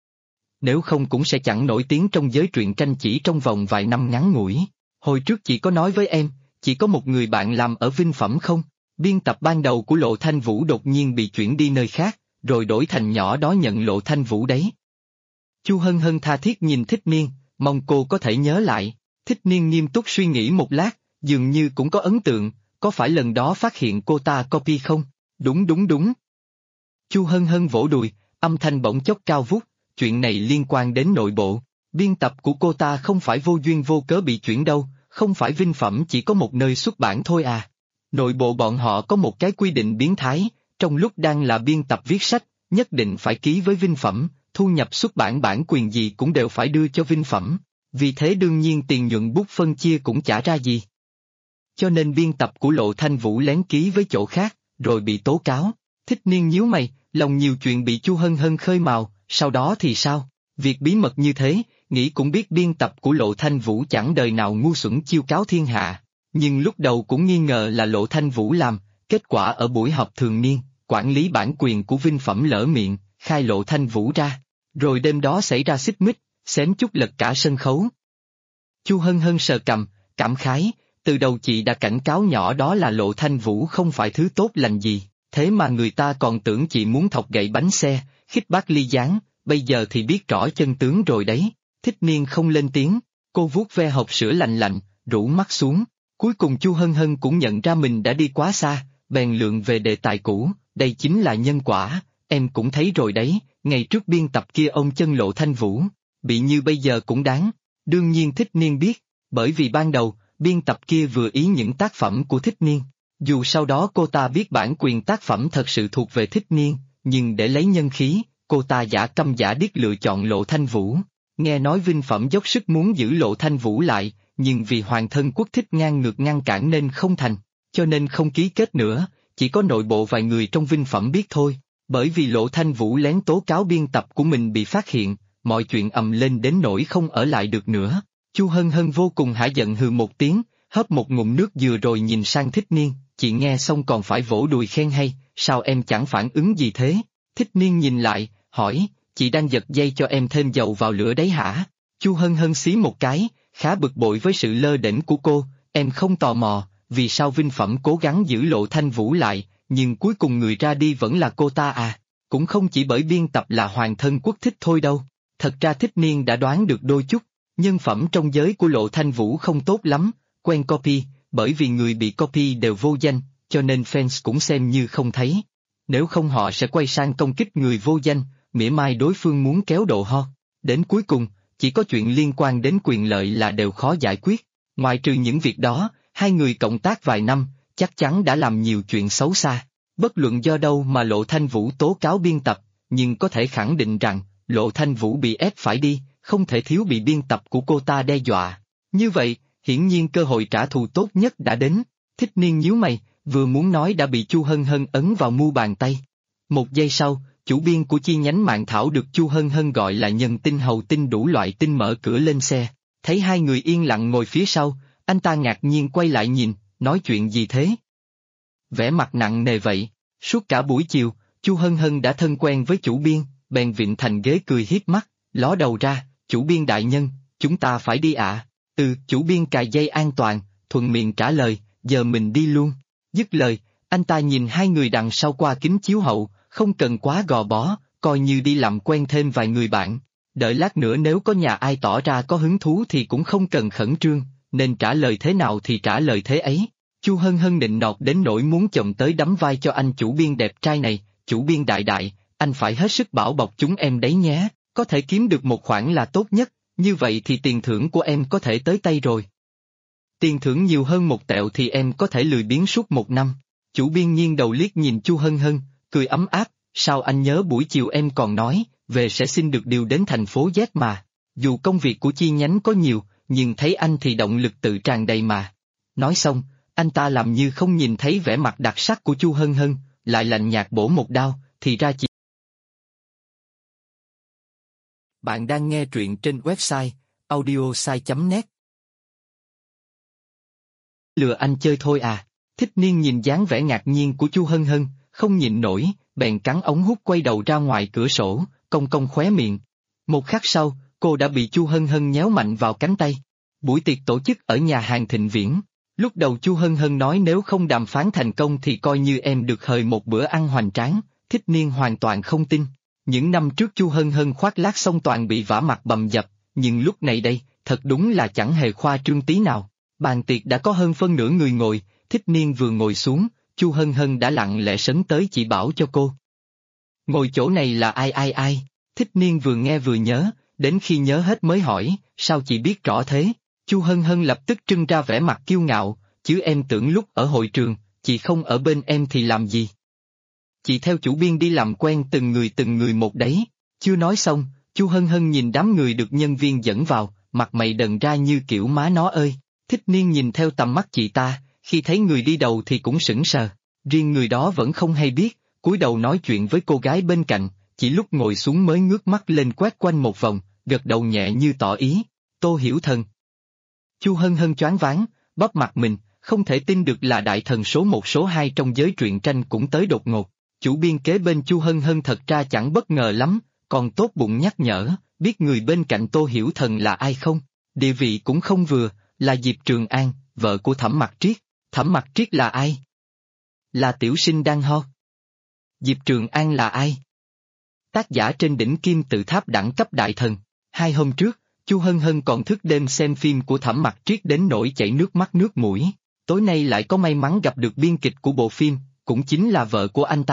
Nếu không cũng sẽ chẳng nổi tiếng trong giới truyện tranh chỉ trong vòng vài năm ngắn ngủi. Hồi trước chị có nói với em, chị có một người bạn làm ở Vinh Phẩm không? Biên tập ban đầu của Lộ Thanh Vũ đột nhiên bị chuyển đi nơi khác, rồi đổi thành nhỏ đó nhận Lộ Thanh Vũ đấy. Chu Hân Hân tha thiết nhìn Thích Niên, mong cô có thể nhớ lại. Thích Niên nghiêm túc suy nghĩ một lát, dường như cũng có ấn tượng, có phải lần đó phát hiện cô ta copy không? Đúng. Chu Hân Hân vỗ đùi, âm thanh bỗng chốc cao vút, chuyện này liên quan đến nội bộ. Biên tập của cô ta không phải vô duyên vô cớ bị chuyển đâu, không phải Vinh Phẩm chỉ có một nơi xuất bản thôi à. Nội bộ bọn họ có một cái quy định biến thái, trong lúc đang là biên tập viết sách, nhất định phải ký với Vinh Phẩm, thu nhập xuất bản bản quyền gì cũng đều phải đưa cho Vinh Phẩm, vì thế đương nhiên tiền nhuận bút phân chia cũng chả ra gì. Cho nên biên tập của Lộ Thanh Vũ lén ký với chỗ khác, rồi bị tố cáo. Thích Niên nhíu mày, lòng nhiều chuyện bị Chu Hân Hân khơi mào, sau đó thì sao? Việc bí mật như thế, nghĩ cũng biết biên tập của Lộ Thanh Vũ chẳng đời nào ngu xuẩn chiêu cáo thiên hạ. Nhưng lúc đầu cũng nghi ngờ là Lộ Thanh Vũ làm, kết quả ở buổi họp thường niên, quản lý bản quyền của Vinh Phẩm lỡ miệng, khai Lộ Thanh Vũ ra. Rồi đêm đó xảy ra xích mích, xém chút lật cả sân khấu. Chu Hân Hân sờ cằm, cảm khái, từ đầu chị đã cảnh cáo nhỏ đó là Lộ Thanh Vũ không phải thứ tốt lành gì, thế mà người ta còn tưởng chị muốn thọc gậy bánh xe, khích bác ly gián, bây giờ thì biết rõ chân tướng rồi đấy. Thích Niên không lên tiếng, cô vuốt ve hộp sữa lạnh lạnh, rũ mắt xuống. Cuối cùng Chu Hân Hân cũng nhận ra mình đã đi quá xa, bèn lượn về đề tài cũ, đây chính là nhân quả, em cũng thấy rồi đấy, ngày trước biên tập kia ông chân Lộ Thanh Vũ, bị như bây giờ cũng đáng. Đương nhiên Thích Niên biết, bởi vì ban đầu, biên tập kia vừa ý những tác phẩm của Thích Niên. Dù sau đó cô ta biết bản quyền tác phẩm thật sự thuộc về Thích Niên, nhưng để lấy nhân khí, cô ta giả câm giả điếc lựa chọn Lộ Thanh Vũ. Nghe nói Vinh Phẩm dốc sức muốn giữ Lộ Thanh Vũ lại, nhưng vì hoàng thân quốc thích ngang ngược ngăn cản nên không thành, cho nên không ký kết nữa, chỉ có nội bộ vài người trong Vinh Phẩm biết thôi. Bởi vì Lộ Thanh Vũ lén tố cáo biên tập của mình bị phát hiện, mọi chuyện ầm lên đến nỗi không ở lại được nữa. Chu Hân Hân vô cùng hả giận hừ một tiếng, hớp một ngụm nước dừa rồi nhìn sang Thích Niên, chị nghe xong còn phải vỗ đùi khen hay, sao em chẳng phản ứng gì thế? Thích Niên nhìn lại, hỏi, chị đang giật dây cho em thêm dầu vào lửa đấy hả? Chu Hân Hân xí một cái, khá bực bội với sự lơ đễnh của cô, em không tò mò, vì sao Vinh Phẩm cố gắng giữ Lộ Thanh Vũ lại, nhưng cuối cùng người ra đi vẫn là cô ta à? Cũng không chỉ bởi biên tập là hoàng thân quốc thích thôi đâu, thật ra Thích Niên đã đoán được đôi chút, nhân phẩm trong giới của Lộ Thanh Vũ không tốt lắm, quen copy, bởi vì người bị copy đều vô danh, cho nên fans cũng xem như không thấy. Nếu không họ sẽ quay sang công kích người vô danh, mỉa mai đối phương muốn kéo độ ho. Đến cuối cùng, chỉ có chuyện liên quan đến quyền lợi là đều khó giải quyết. Ngoài trừ những việc đó, hai người cộng tác vài năm, chắc chắn đã làm nhiều chuyện xấu xa. Bất luận do đâu mà Lộ Thanh Vũ tố cáo biên tập, nhưng có thể khẳng định rằng, Lộ Thanh Vũ bị ép phải đi, không thể thiếu bị biên tập của cô ta đe dọa. Như vậy, hiển nhiên cơ hội trả thù tốt nhất đã đến. Thích Niên nhíu mày, vừa muốn nói đã bị Chu Hân Hân ấn vào mu bàn tay. Một giây sau, chủ biên của chi nhánh Mạn Thảo được Chu Hân Hân gọi là nhân tinh hầu tinh đủ loại tinh mở cửa lên xe. Thấy hai người yên lặng ngồi phía sau, anh ta ngạc nhiên quay lại nhìn, nói chuyện gì thế? Vẻ mặt nặng nề vậy, suốt cả buổi chiều, Chu Hân Hân đã thân quen với chủ biên, bèn vịn thành ghế cười hiếp mắt, ló đầu ra, chủ biên đại nhân, chúng ta phải đi ạ. Chủ biên cài dây an toàn, thuận miệng trả lời, giờ mình đi luôn. Dứt lời, anh ta nhìn hai người đằng sau qua kính chiếu hậu, không cần quá gò bó, coi như đi làm quen thêm vài người bạn. Đợi lát nữa nếu có nhà ai tỏ ra có hứng thú thì cũng không cần khẩn trương, nên trả lời thế nào thì trả lời thế ấy. Chu Hân Hân nịnh nọt đến nỗi muốn chồng tới đấm vai cho anh chủ biên đẹp trai này, chủ biên đại đại, anh phải hết sức bảo bọc chúng em đấy nhé, có thể kiếm được một khoản là tốt nhất, như vậy thì tiền thưởng của em có thể tới tay rồi. Tiền thưởng nhiều hơn một tẹo thì em có thể lười biếng suốt một năm. Chủ biên nghiêng đầu liếc nhìn Chu Hân Hân, cười ấm áp, sao anh nhớ buổi chiều em còn nói, về sẽ xin được điều đến thành phố Z mà. Dù công việc của chi nhánh có nhiều, nhưng thấy anh thì động lực tự tràn đầy mà. Nói xong, anh ta làm như không nhìn thấy vẻ mặt đặc sắc của Chu Hân Hân, lại lạnh nhạt bổ một đao, thì ra chỉ. Bạn đang nghe truyện trên website audiosai.net. Lừa anh chơi thôi à? Thích Niên nhìn dáng vẻ ngạc nhiên của Chu Hân Hân, không nhịn nổi, bèn cắn ống hút quay đầu ra ngoài cửa sổ, cong cong khóe miệng. Một khắc sau, cô đã bị Chu Hân Hân nhéo mạnh vào cánh tay. Buổi tiệc tổ chức ở nhà hàng Thịnh Viễn. Lúc đầu Chu Hân Hân nói nếu không đàm phán thành công thì coi như em được hời một bữa ăn hoành tráng, Thích Niên hoàn toàn không tin. Những năm trước Chu Hân Hân khoác lác xong toàn bị vả mặt bầm dập, nhưng lúc này đây, thật đúng là chẳng hề khoa trương tí nào. Bàn tiệc đã có hơn phân nửa người ngồi, Thích Niên vừa ngồi xuống, Chu Hân Hân đã lặng lẽ sấn tới chỉ bảo cho cô. Ngồi chỗ này là ai? Thích Niên vừa nghe vừa nhớ, đến khi nhớ hết mới hỏi, sao chị biết rõ thế? Chu Hân Hân lập tức trưng ra vẻ mặt kiêu ngạo, chứ em tưởng lúc ở hội trường, chị không ở bên em thì làm gì? Chị theo chủ biên đi làm quen từng người một đấy. Chưa nói xong, Chu Hân Hân nhìn đám người được nhân viên dẫn vào, mặt mày đần ra như kiểu má nó ơi. Thích Niên nhìn theo tầm mắt chị ta, khi thấy người đi đầu thì cũng sững sờ, riêng người đó vẫn không hay biết, cúi đầu nói chuyện với cô gái bên cạnh, chỉ lúc ngồi xuống mới ngước mắt lên quét quanh một vòng, gật đầu nhẹ như tỏ ý, Tô Hiểu Thần. Chu Hân Hân choáng váng, bóp mặt mình, không thể tin được là đại thần số 1 số 2 trong giới truyện tranh cũng tới đột ngột. Chủ biên kế bên Chu Hân Hân thật ra chẳng bất ngờ lắm, còn tốt bụng nhắc nhở, biết người bên cạnh Tô Hiểu Thần là ai không? Địa vị cũng không vừa, là Diệp Trường An, vợ của Thẩm Mặc Triết. Thẩm Mặc Triết là ai? Là tiểu sinh đang ho. Diệp Trường An là ai? Tác giả trên đỉnh kim tự tháp đẳng cấp đại thần. 2 hôm trước, Chu Hân Hân còn thức đêm xem phim của Thẩm Mặc Triết đến nỗi chảy nước mắt nước mũi. Tối nay lại có may mắn gặp được biên kịch của bộ phim, cũng chính là vợ của anh ta.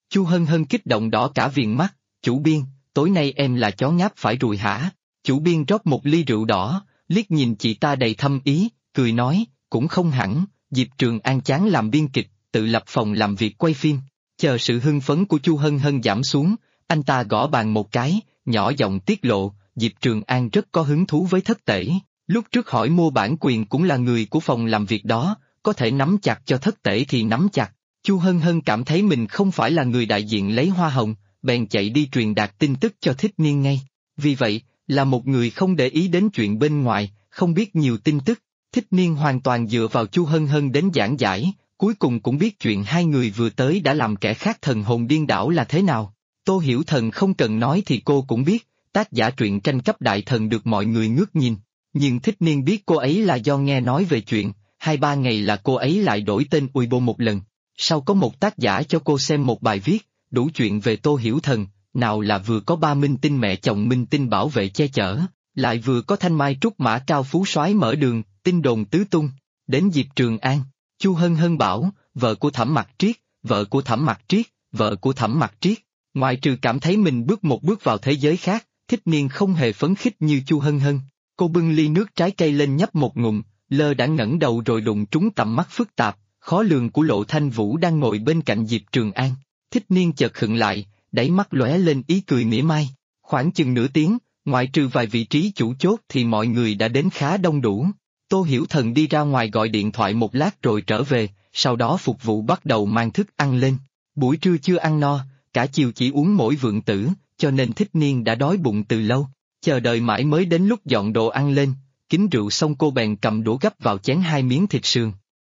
Chu Hân Hân kích động đỏ cả viền mắt, chủ biên, tối nay em là chó ngáp phải ruồi hả? Chủ biên rót một ly rượu đỏ, liếc nhìn chị ta đầy thâm ý, cười nói, cũng không hẳn, Diệp Trường An chán làm biên kịch, tự lập phòng làm việc quay phim. Chờ sự hưng phấn của Chu Hân Hân giảm xuống, anh ta gõ bàn một cái, nhỏ giọng tiết lộ, Diệp Trường An rất có hứng thú với Thất Tể. Lúc trước hỏi mua bản quyền cũng là người của phòng làm việc đó, có thể nắm chặt cho Thất Tể thì nắm chặt. Chu Hân Hân cảm thấy mình không phải là người đại diện lấy hoa hồng, bèn chạy đi truyền đạt tin tức cho Thích Niên ngay. Vì vậy, là một người không để ý đến chuyện bên ngoài, không biết nhiều tin tức. Thích Niên hoàn toàn dựa vào Chu Hân Hân đến giảng giải, cuối cùng cũng biết chuyện hai người vừa tới đã làm kẻ khác thần hồn điên đảo là thế nào. Tô Hiểu Thần không cần nói thì cô cũng biết, tác giả truyện tranh cấp đại thần được mọi người ngước nhìn. Nhưng Thích Niên biết cô ấy là do nghe nói về chuyện, 2-3 ngày là cô ấy lại đổi tên Weibo một lần. Sau có một tác giả cho cô xem một bài viết, đủ chuyện về Tô Hiểu Thần, nào là vừa có ba minh tinh mẹ chồng minh tinh bảo vệ che chở, lại vừa có thanh mai trúc mã cao phú soái mở đường, tin đồn tứ tung. Đến Diệp Trường An, Chu Hân Hân bảo, vợ của Thẩm Mặc Triết, vợ của Thẩm Mặc Triết, vợ của Thẩm Mặc Triết. Ngoại trừ cảm thấy mình bước một bước vào thế giới khác, Thích Niên không hề phấn khích như Chu Hân Hân. Cô bưng ly nước trái cây lên nhấp một ngụm, lơ đã ngẩng đầu rồi đụng trúng tầm mắt phức tạp, khó lường của Lộ Thanh Vũ đang ngồi bên cạnh Diệp Trường An. Thích Niên chợt khựng lại, đáy mắt lóe lên ý cười mỉa mai. Khoảng chừng nửa tiếng, ngoại trừ vài vị trí chủ chốt thì mọi người đã đến khá đông đủ. Tô Hiểu Thần đi ra ngoài gọi điện thoại một lát rồi trở về, sau đó phục vụ bắt đầu mang thức ăn lên. Buổi trưa chưa ăn no, cả chiều chỉ uống mỗi vượng tử, cho nên Thích Niên đã đói bụng từ lâu. Chờ đợi mãi mới đến lúc dọn đồ ăn lên, kính rượu xong cô bèn cầm đũa gắp vào chén 2 miếng thịt sườn.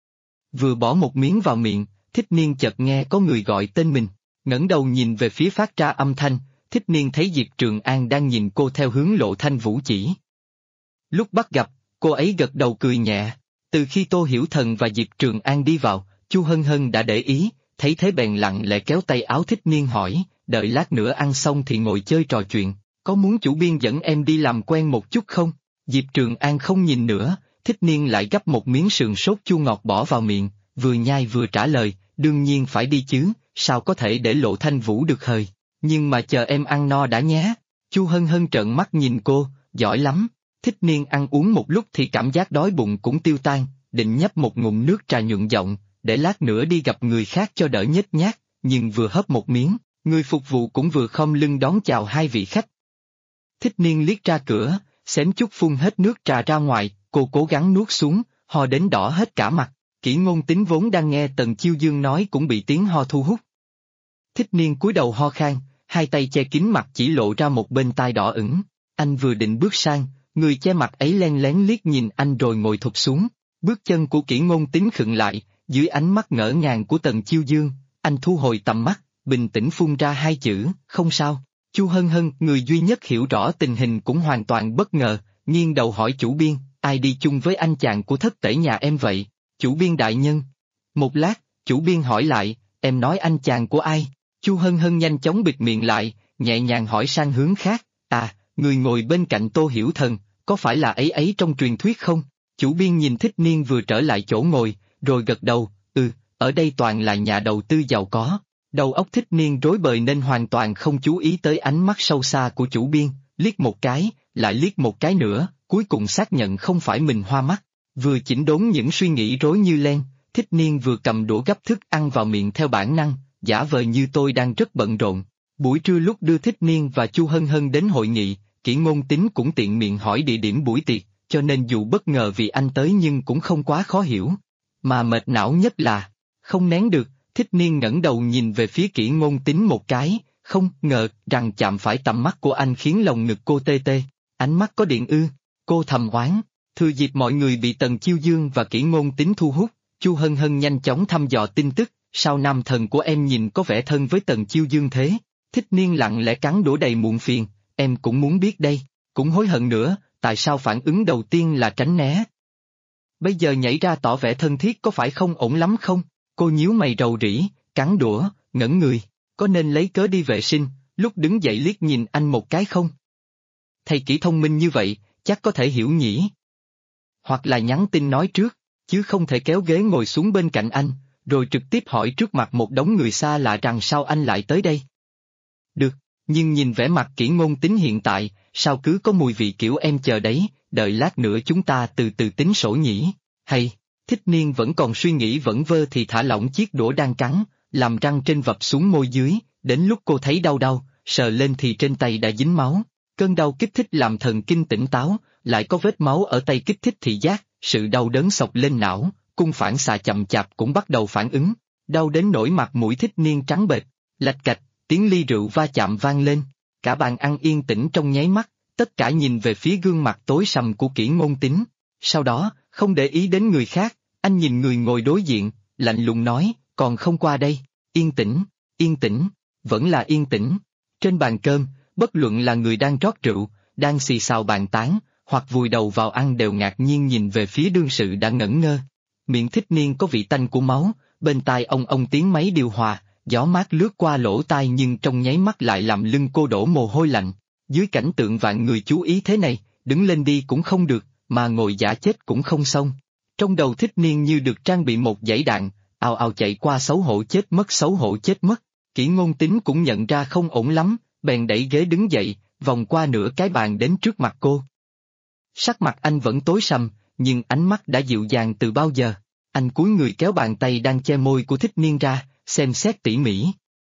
Vừa bỏ một miếng vào miệng, Thích Niên chợt nghe có người gọi tên mình, ngẩng đầu nhìn về phía phát ra âm thanh, Thích Niên thấy Diệp Trường An đang nhìn cô theo hướng Lộ Thanh Vũ chỉ. Lúc bắt gặp, cô ấy gật đầu cười nhẹ. Từ khi Tô Hiểu Thần và Diệp Trường An đi vào, Chu Hân Hân đã để ý, thấy thế bèn lặng lẽ kéo tay áo Thích Niên hỏi, đợi lát nữa ăn xong thì ngồi chơi trò chuyện, có muốn chủ biên dẫn em đi làm quen một chút không? Diệp Trường An không nhìn nữa, Thích Niên lại gắp một miếng sườn sốt chua ngọt bỏ vào miệng, vừa nhai vừa trả lời, đương nhiên phải đi chứ, sao có thể để Lộ Thanh Vũ được hời, nhưng mà chờ em ăn no đã nhé. Chu Hân Hân trợn mắt nhìn cô, giỏi lắm. Thích Niên ăn uống một lúc thì cảm giác đói bụng cũng tiêu tan, định nhấp một ngụm nước trà nhuận giọng, để lát nữa đi gặp người khác cho đỡ nhếch nhác, nhưng vừa hớp một miếng, người phục vụ cũng vừa khom lưng đón chào hai vị khách. Thích Niên liếc ra cửa, xém chút phun hết nước trà ra ngoài, cô cố gắng nuốt xuống, ho đến đỏ hết cả mặt. Kỷ Ngôn Tính vốn đang nghe Tần Chiêu Dương nói cũng bị tiếng ho thu hút. Thích Niên cúi đầu ho khan, hai tay che kín mặt chỉ lộ ra một bên tai đỏ ửng. Anh vừa định bước sang, người che mặt ấy len lén liếc nhìn anh rồi ngồi thụp xuống. Bước chân của Kỷ Ngôn Tính khựng lại, dưới ánh mắt ngỡ ngàng của Tần Chiêu Dương, anh thu hồi tầm mắt, bình tĩnh phun ra hai chữ, không sao. Chu Hân Hân, người duy nhất hiểu rõ tình hình cũng hoàn toàn bất ngờ, nghiêng đầu hỏi chủ biên, ai đi chung với anh chàng của Thất Tể nhà em vậy? Chủ biên đại nhân. Một lát, chủ biên hỏi lại, em nói anh chàng của ai? Chu Hân Hân nhanh chóng bịt miệng lại, nhẹ nhàng hỏi sang hướng khác, người ngồi bên cạnh Tô Hiểu Thần, có phải là ấy ấy trong truyền thuyết không? Chủ biên nhìn Thích Niên vừa trở lại chỗ ngồi, rồi gật đầu, ở đây toàn là nhà đầu tư giàu có. Đầu óc Thích Niên rối bời nên hoàn toàn không chú ý tới ánh mắt sâu xa của chủ biên, liếc một cái, lại liếc một cái nữa, cuối cùng xác nhận không phải mình hoa mắt. Vừa chỉnh đốn những suy nghĩ rối như len, Thích Niên vừa cầm đũa gắp thức ăn vào miệng theo bản năng, giả vờ như tôi đang rất bận rộn. Buổi trưa lúc đưa Thích Niên và Chu Hân Hân đến hội nghị, Kỷ Ngôn Tính cũng tiện miệng hỏi địa điểm buổi tiệc, cho nên dù bất ngờ vì anh tới nhưng cũng không quá khó hiểu. Mà mệt não nhất là, không nén được, Thích Niên ngẩng đầu nhìn về phía Kỷ Ngôn Tính một cái, không ngờ rằng chạm phải tầm mắt của anh khiến lòng ngực cô tê tê. Ánh mắt có điện ư? Cô thầm oán. Thừa dịp mọi người bị Tần Chiêu Dương và Kỷ Ngôn Tính thu hút, Chu Hân Hân nhanh chóng thăm dò tin tức, sao nam thần của em nhìn có vẻ thân với Tần Chiêu Dương thế? Thích Niên lặng lẽ cắn đũa đầy muộn phiền, em cũng muốn biết đây, cũng hối hận nữa, tại sao phản ứng đầu tiên là tránh né? Bây giờ nhảy ra tỏ vẻ thân thiết có phải không ổn lắm không? Cô nhíu mày rầu rĩ, cắn đũa, ngẩn người, có nên lấy cớ đi vệ sinh, lúc đứng dậy liếc nhìn anh một cái không? Thầy Kỷ thông minh như vậy, chắc có thể hiểu nhỉ? Hoặc là nhắn tin nói trước, chứ không thể kéo ghế ngồi xuống bên cạnh anh, rồi trực tiếp hỏi trước mặt một đống người xa lạ rằng sao anh lại tới đây. Được, nhưng nhìn vẻ mặt Kỷ Ngôn Tính hiện tại, sao cứ có mùi vị kiểu em chờ đấy, đợi lát nữa chúng ta từ từ tính sổ nhỉ, hay, Thích Niên vẫn còn suy nghĩ vẩn vơ thì thả lỏng chiếc đũa đang cắn, làm răng trên vập xuống môi dưới, đến lúc cô thấy đau đau, sờ lên thì trên tay đã dính máu, cơn đau kích thích làm thần kinh tỉnh táo, lại có vết máu ở tay kích thích thị giác, sự đau đớn xộc lên não, cung phản xạ chậm chạp cũng bắt đầu phản ứng, đau đến nỗi mặt mũi Thích Niên trắng bệch, lạch cạch, tiếng ly rượu va chạm vang lên, cả bàn ăn yên tĩnh trong nháy mắt, tất cả nhìn về phía gương mặt tối sầm của Kỷ Ngôn Tính, sau đó, không để ý đến người khác, anh nhìn người ngồi đối diện, lạnh lùng nói, còn không qua đây, yên tĩnh, vẫn là yên tĩnh. Trên bàn cơm, bất luận là người đang rót rượu, đang xì xào bàn tán, hoặc vùi đầu vào ăn đều ngạc nhiên nhìn về phía đương sự đã ngẩn ngơ. Miệng Thích Niên có vị tanh của máu, bên tai ông tiếng máy điều hòa, gió mát lướt qua lỗ tai nhưng trong nháy mắt lại làm lưng cô đổ mồ hôi lạnh. Dưới cảnh tượng vạn người chú ý thế này, đứng lên đi cũng không được, mà ngồi giả chết cũng không xong. Trong đầu Thích Niên như được trang bị một dãy đạn, ào ào chạy qua xấu hổ chết mất. Kỷ Ngôn Tính cũng nhận ra không ổn lắm, bèn đẩy ghế đứng dậy, vòng qua nửa cái bàn đến trước mặt cô. Sắc mặt anh vẫn tối sầm, nhưng ánh mắt đã dịu dàng từ bao giờ. Anh cúi người kéo bàn tay đang che môi của Thích Niên ra, xem xét tỉ mỉ.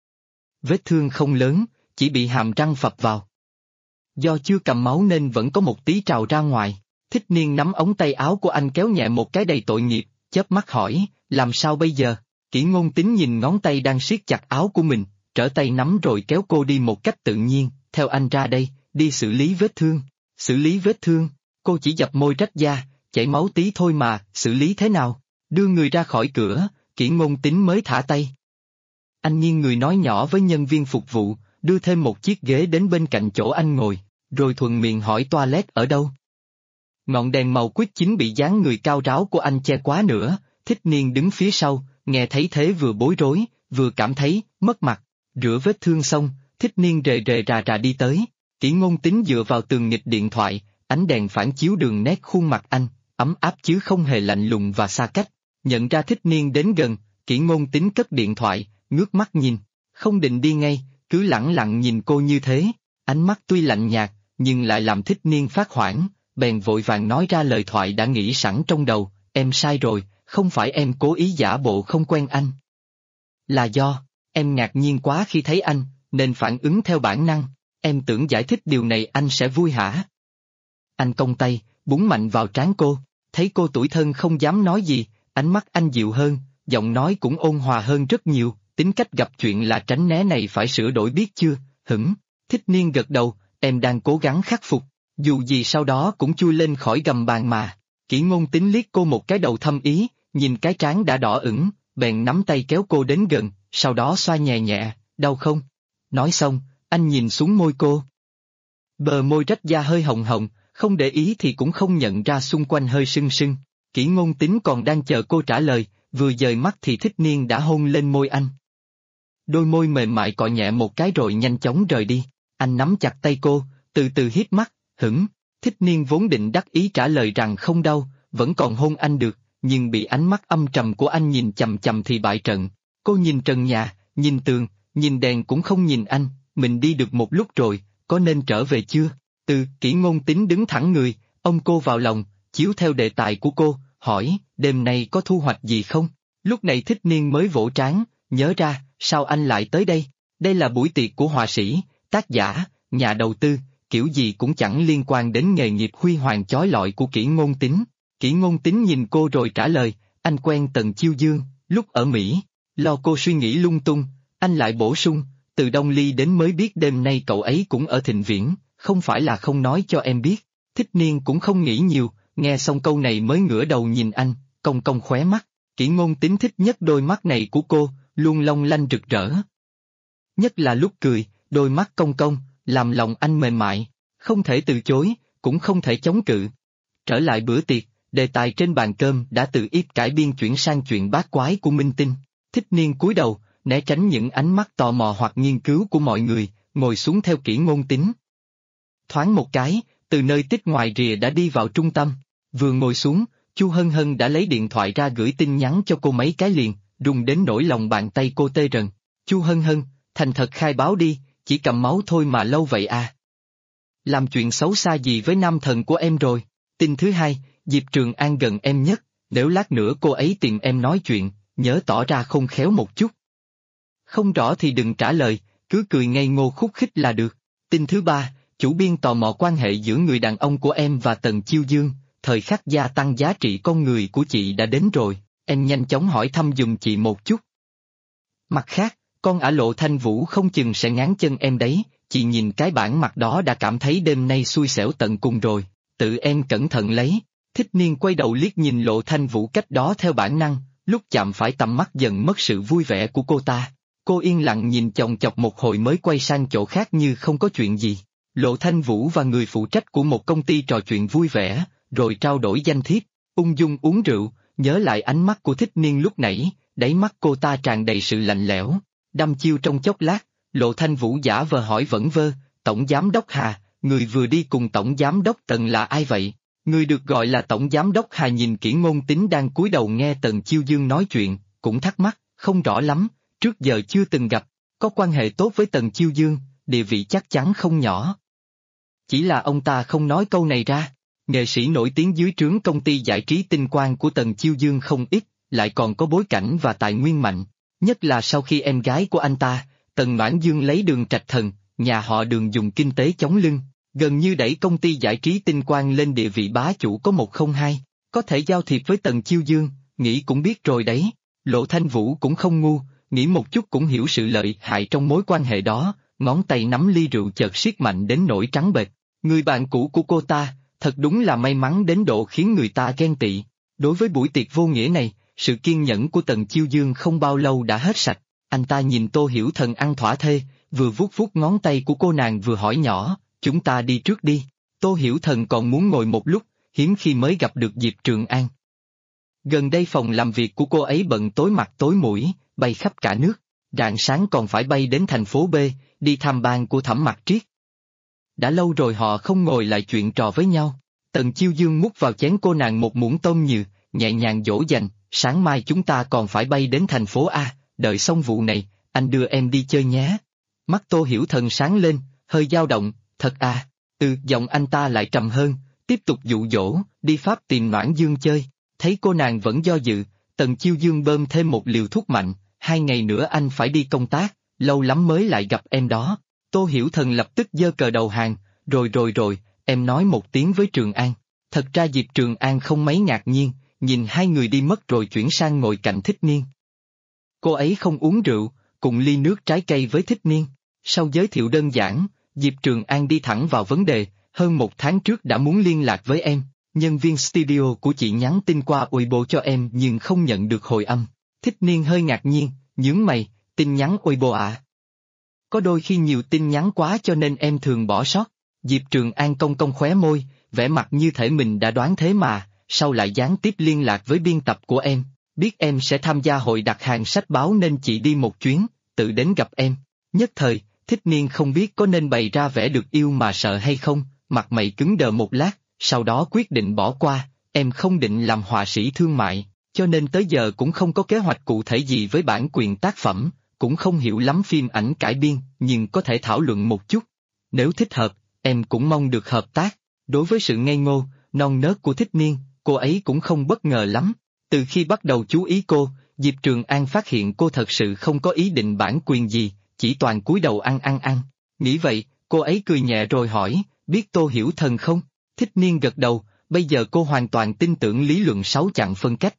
Vết thương không lớn, chỉ bị hàm răng phập vào. Do chưa cầm máu nên vẫn có một tí trào ra ngoài. Thích Niên nắm ống tay áo của anh kéo nhẹ một cái đầy tội nghiệp, chớp mắt hỏi, làm sao bây giờ? Kỷ Ngôn Tính nhìn ngón tay đang siết chặt áo của mình, trở tay nắm rồi kéo cô đi một cách tự nhiên, theo anh ra đây, đi xử lý vết thương. Xử lý vết thương? Cô chỉ dập môi rách da, chảy máu tí thôi mà, xử lý thế nào? Đưa người ra khỏi cửa, Kỷ Ngôn Tính mới thả tay. Anh nghiêng người nói nhỏ với nhân viên phục vụ, đưa thêm một chiếc ghế đến bên cạnh chỗ anh ngồi, rồi thuận miệng hỏi toilet ở đâu. Ngọn đèn màu quýt chính bị dáng người cao ráo của anh che quá nữa, Thích Niên đứng phía sau, nghe thấy thế vừa bối rối, vừa cảm thấy mất mặt. Rửa vết thương xong, Thích Niên rề rề rà rà đi tới, Kỷ Ngôn Tính dựa vào tường nghịch điện thoại, ánh đèn phản chiếu đường nét khuôn mặt anh, ấm áp chứ không hề lạnh lùng và xa cách. Nhận ra Thích Niên đến gần, Kỷ Ngôn Tính cất điện thoại, ngước mắt nhìn, không định đi ngay, cứ lẳng lặng nhìn cô như thế, ánh mắt tuy lạnh nhạt, nhưng lại làm Thích Niên phát hoảng, bèn vội vàng nói ra lời thoại đã nghĩ sẵn trong đầu, em sai rồi, không phải em cố ý giả bộ không quen anh. Là do, em ngạc nhiên quá khi thấy anh, nên phản ứng theo bản năng, em tưởng giải thích điều này anh sẽ vui hả? Anh cong tay, búng mạnh vào trán cô, thấy cô tủi thân không dám nói gì, ánh mắt anh dịu hơn, giọng nói cũng ôn hòa hơn rất nhiều, tính cách gặp chuyện là tránh né này phải sửa đổi biết chưa, Thích Niên gật đầu, em đang cố gắng khắc phục, dù gì sau đó cũng chui lên khỏi gầm bàn mà. Kỷ Ngôn Tính liếc cô một cái đầu thâm ý, nhìn cái trán đã đỏ ửng, bèn nắm tay kéo cô đến gần, sau đó xoa nhẹ nhẹ, đau không? Nói xong, anh nhìn xuống môi cô. Bờ môi rách da hơi hồng hồng, không để ý thì cũng không nhận ra xung quanh hơi sưng sưng. Kỷ Ngôn Tính còn đang chờ cô trả lời, vừa dời mắt thì Thích Niên đã hôn lên môi anh. Đôi môi mềm mại cọ nhẹ một cái rồi nhanh chóng rời đi, anh nắm chặt tay cô, từ từ híp mắt, Thích Niên vốn định đắc ý trả lời rằng không đau, vẫn còn hôn anh được, nhưng bị ánh mắt âm trầm của anh nhìn chằm chằm thì bại trận. Cô nhìn trần nhà, nhìn tường, nhìn đèn cũng không nhìn anh, mình đi được một lúc rồi, có nên trở về chưa? Kỷ Ngôn Tính đứng thẳng người, ôm cô vào lòng, chiếu theo đề tài của cô, hỏi, đêm nay có thu hoạch gì không? Lúc này Thích Niên mới vỗ trán, nhớ ra, sao anh lại tới đây? Đây là buổi tiệc của họa sĩ, tác giả, nhà đầu tư, kiểu gì cũng chẳng liên quan đến nghề nghiệp huy hoàng chói lọi của Kỷ Ngôn Tính. Kỷ Ngôn Tính nhìn cô rồi trả lời, anh quen Tần Chiêu Dương, lúc ở Mỹ. Lo cô suy nghĩ lung tung, anh lại bổ sung, từ Đông Ly đến mới biết đêm nay cậu ấy cũng ở Thịnh Viễn, không phải là không nói cho em biết. Thích Niên cũng không nghĩ nhiều, nghe xong câu này mới ngửa đầu nhìn anh, cong cong khóe mắt. Kỷ Ngôn Tính thích nhất đôi mắt này của cô, luôn long lanh rực rỡ. Nhất là lúc cười, đôi mắt cong cong, làm lòng anh mềm mại, không thể từ chối, cũng không thể chống cự. Trở lại bữa tiệc, đề tài trên bàn cơm đã từ ít cải biên chuyển sang chuyện bát quái của minh tinh. Thích Niên cúi đầu, né tránh những ánh mắt tò mò hoặc nghiên cứu của mọi người, ngồi xuống theo Kỷ Ngôn Tính. Thoáng một cái, từ nơi tích ngoài rìa đã đi vào trung tâm, vừa ngồi xuống, Chu Hân Hân đã lấy điện thoại ra gửi tin nhắn cho cô mấy cái liền, run đến nỗi lòng bàn tay cô tê rần. Chu Hân Hân, thành thật khai báo đi, chỉ cầm máu thôi mà lâu vậy à? Làm chuyện xấu xa gì với nam thần của em rồi? Tin thứ hai, Diệp Trường An gần em nhất, nếu lát nữa cô ấy tìm em nói chuyện, nhớ tỏ ra khôn khéo một chút. Không rõ thì đừng trả lời, cứ cười ngây ngô khúc khích là được. Tin thứ ba, chủ biên tò mò quan hệ giữa người đàn ông của em và Tần Chiêu Dương, thời khắc gia tăng giá trị con người của chị đã đến rồi, em nhanh chóng hỏi thăm giùm chị một chút. Mặt khác, con ả Lộ Thanh Vũ không chừng sẽ ngáng chân em đấy, chị nhìn cái bản mặt đó đã cảm thấy đêm nay xui xẻo tận cùng rồi, tự em cẩn thận lấy. Thích Niên quay đầu liếc nhìn Lộ Thanh Vũ cách đó theo bản năng, lúc chạm phải tầm mắt dần mất sự vui vẻ của cô ta. Cô yên lặng nhìn chòng chọc một hồi mới quay sang chỗ khác như không có chuyện gì. Lộ Thanh Vũ và người phụ trách của một công ty trò chuyện vui vẻ, rồi trao đổi danh thiếp, ung dung uống rượu, nhớ lại ánh mắt của Thích Niên lúc nãy, đáy mắt cô ta tràn đầy sự lạnh lẽo. Đăm chiêu trong chốc lát, Lộ Thanh Vũ giả vờ hỏi vẩn vơ, Tổng Giám đốc Hà, người vừa đi cùng Tổng Giám đốc Tần là ai vậy? Người được gọi là Tổng Giám đốc Hà nhìn Kỷ Ngôn Tính đang cúi đầu nghe Tần Chiêu Dương nói chuyện, cũng thắc mắc, không rõ lắm, trước giờ chưa từng gặp, có quan hệ tốt với Tần Chiêu Dương, địa vị chắc chắn không nhỏ. Chỉ là ông ta không nói câu này ra, nghệ sĩ nổi tiếng dưới trướng công ty giải trí Tinh Quang của Tần Chiêu Dương không ít, lại còn có bối cảnh và tài nguyên mạnh, nhất là sau khi em gái của anh ta, Tần Noãn Dương lấy Đường Trạch Thần, nhà họ Đường dùng kinh tế chống lưng, gần như đẩy công ty giải trí Tinh Quang lên địa vị bá chủ có 102, có thể giao thiệp với Tần Chiêu Dương, nghĩ cũng biết rồi đấy. Lộ Thanh Vũ cũng không ngu, nghĩ một chút cũng hiểu sự lợi hại trong mối quan hệ đó, ngón tay nắm ly rượu chợt siết mạnh đến nỗi trắng bệch. Người bạn cũ của cô ta, thật đúng là may mắn đến độ khiến người ta ghen tị. Đối với buổi tiệc vô nghĩa này, sự kiên nhẫn của Tần Chiêu Dương không bao lâu đã hết sạch. Anh ta nhìn Tô Hiểu Thần ăn thỏa thê, vừa vuốt vuốt ngón tay của cô nàng vừa hỏi nhỏ, chúng ta đi trước đi. Tô Hiểu Thần còn muốn ngồi một lúc, hiếm khi mới gặp được Diệp Trường An. Gần đây phòng làm việc của cô ấy bận tối mặt tối mũi, bay khắp cả nước, rạng sáng còn phải bay đến thành phố B, đi tham ban của Thẩm Mặc Triết. Đã lâu rồi họ không ngồi lại chuyện trò với nhau. Tần Chiêu Dương múc vào chén cô nàng một muỗng tôm nhừ, nhẹ nhàng dỗ dành, sáng mai chúng ta còn phải bay đến thành phố A, đợi xong vụ này, anh đưa em đi chơi nhé. Mắt Tô Hiểu Thần sáng lên, hơi dao động, thật à? Giọng anh ta lại trầm hơn, tiếp tục dụ dỗ, đi Pháp tìm Noãn Dương chơi. Thấy cô nàng vẫn do dự, Tần Chiêu Dương bơm thêm một liều thuốc mạnh, 2 ngày nữa anh phải đi công tác, lâu lắm mới lại gặp em đó. Tô Hiểu Thần lập tức giơ cờ đầu hàng, rồi, em nói một tiếng với Trường An. Thật ra Diệp Trường An không mấy ngạc nhiên, nhìn hai người đi mất rồi chuyển sang ngồi cạnh Thích Niên. Cô ấy không uống rượu, cùng ly nước trái cây với Thích Niên. Sau giới thiệu đơn giản, Diệp Trường An đi thẳng vào vấn đề, hơn 1 tháng trước đã muốn liên lạc với em, nhân viên studio của chị nhắn tin qua Weibo cho em nhưng không nhận được hồi âm. Thích Niên hơi ngạc nhiên, nhướng mày, tin nhắn Weibo à? Có đôi khi nhiều tin nhắn quá cho nên em thường bỏ sót. Diệp Trường An cong cong khóe môi, vẻ mặt như thể mình đã đoán thế mà, sau lại gián tiếp liên lạc với biên tập của em, biết em sẽ tham gia hội đặt hàng sách báo nên chị đi một chuyến, tự đến gặp em. Nhất thời, Thích Niên không biết có nên bày ra vẻ được yêu mà sợ hay không, mặt mày cứng đờ một lát, sau đó quyết định bỏ qua, em không định làm họa sĩ thương mại, cho nên tới giờ cũng không có kế hoạch cụ thể gì với bản quyền tác phẩm, cũng không hiểu lắm phim ảnh cải biên, nhưng có thể thảo luận một chút. Nếu thích hợp, em cũng mong được hợp tác. Đối với sự ngây ngô, non nớt của Thích Niên, cô ấy cũng không bất ngờ lắm. Từ khi bắt đầu chú ý cô, Diệp Trường An phát hiện cô thật sự không có ý định bản quyền gì, chỉ toàn cúi đầu ăn. Nghĩ vậy, cô ấy cười nhẹ rồi hỏi, biết Tô Hiểu Thần không? Thích Niên gật đầu, bây giờ cô hoàn toàn tin tưởng lý luận 6 chặng phân cách.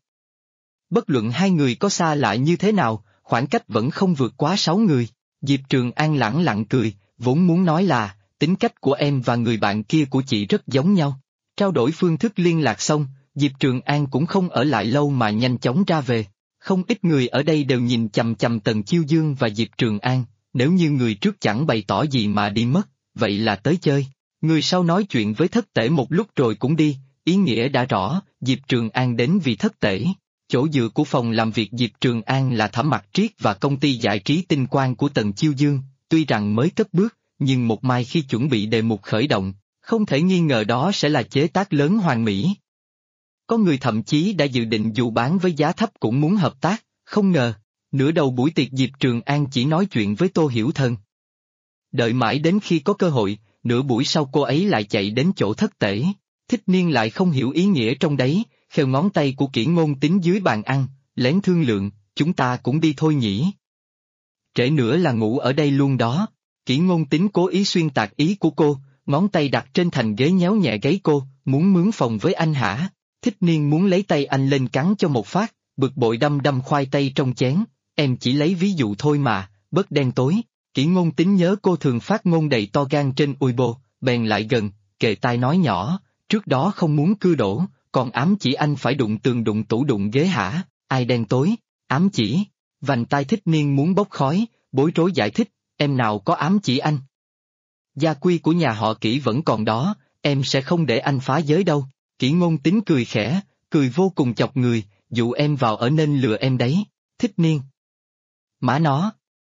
Bất luận hai người có xa lạ như thế nào, khoảng cách vẫn không vượt quá 6 người. Diệp Trường An lẳng lặng cười, vốn muốn nói là, tính cách của em và người bạn kia của chị rất giống nhau. Trao đổi phương thức liên lạc xong, Diệp Trường An cũng không ở lại lâu mà nhanh chóng ra về. Không ít người ở đây đều nhìn chằm chằm Tần Chiêu Dương và Diệp Trường An, nếu như người trước chẳng bày tỏ gì mà đi mất, vậy là tới chơi. Người sau nói chuyện với Thất Tể một lúc rồi cũng đi, ý nghĩa đã rõ, Diệp Trường An đến vì Thất Tể. Chỗ dựa của phòng làm việc Diệp Trường An là Thẩm Mặc Triết và công ty giải trí Tinh Quang của Tần Chiêu Dương, tuy rằng mới cất bước, nhưng một mai khi chuẩn bị đề mục khởi động, không thể nghi ngờ đó sẽ là chế tác lớn hoàn mỹ. Có người thậm chí đã dự định dù bán với giá thấp cũng muốn hợp tác, Không ngờ, nửa đầu buổi tiệc Diệp Trường An chỉ nói chuyện với Tô Hiểu Thần. Đợi mãi đến khi có cơ hội, nửa buổi sau cô ấy lại chạy đến chỗ thất tể. Thích Niên lại không hiểu ý nghĩa trong đấy, khều ngón tay của Kỷ Ngôn Tính dưới bàn ăn, lén thương lượng, chúng ta cũng đi thôi nhỉ. Trễ nữa là ngủ ở đây luôn đó. Kỷ Ngôn Tính cố ý xuyên tạc ý của cô, ngón tay đặt trên thành ghế nhéo nhẹ gáy cô, muốn mướn phòng với anh hả? Thích Niên muốn lấy tay anh lên cắn cho một phát, bực bội đâm đâm khoai tây trong chén, em chỉ lấy ví dụ thôi mà, bớt đen tối. Kỷ Ngôn Tính nhớ cô thường phát ngôn đầy to gan trên Weibo, bèn lại gần, kề tai nói nhỏ, trước đó không muốn cưa đổ, còn ám chỉ anh phải đụng tường đụng tủ đụng ghế hả? Ai đen tối? Ám chỉ? Vành tai Thích Niên muốn bốc khói, bối rối giải thích, em nào có ám chỉ anh. Gia quy của nhà họ Kỷ vẫn còn đó, em sẽ không để anh phá giới đâu. Kỷ Ngôn Tính cười khẽ, cười vô cùng chọc người, dụ em vào ở nên lừa em đấy. Thích Niên. Má nó.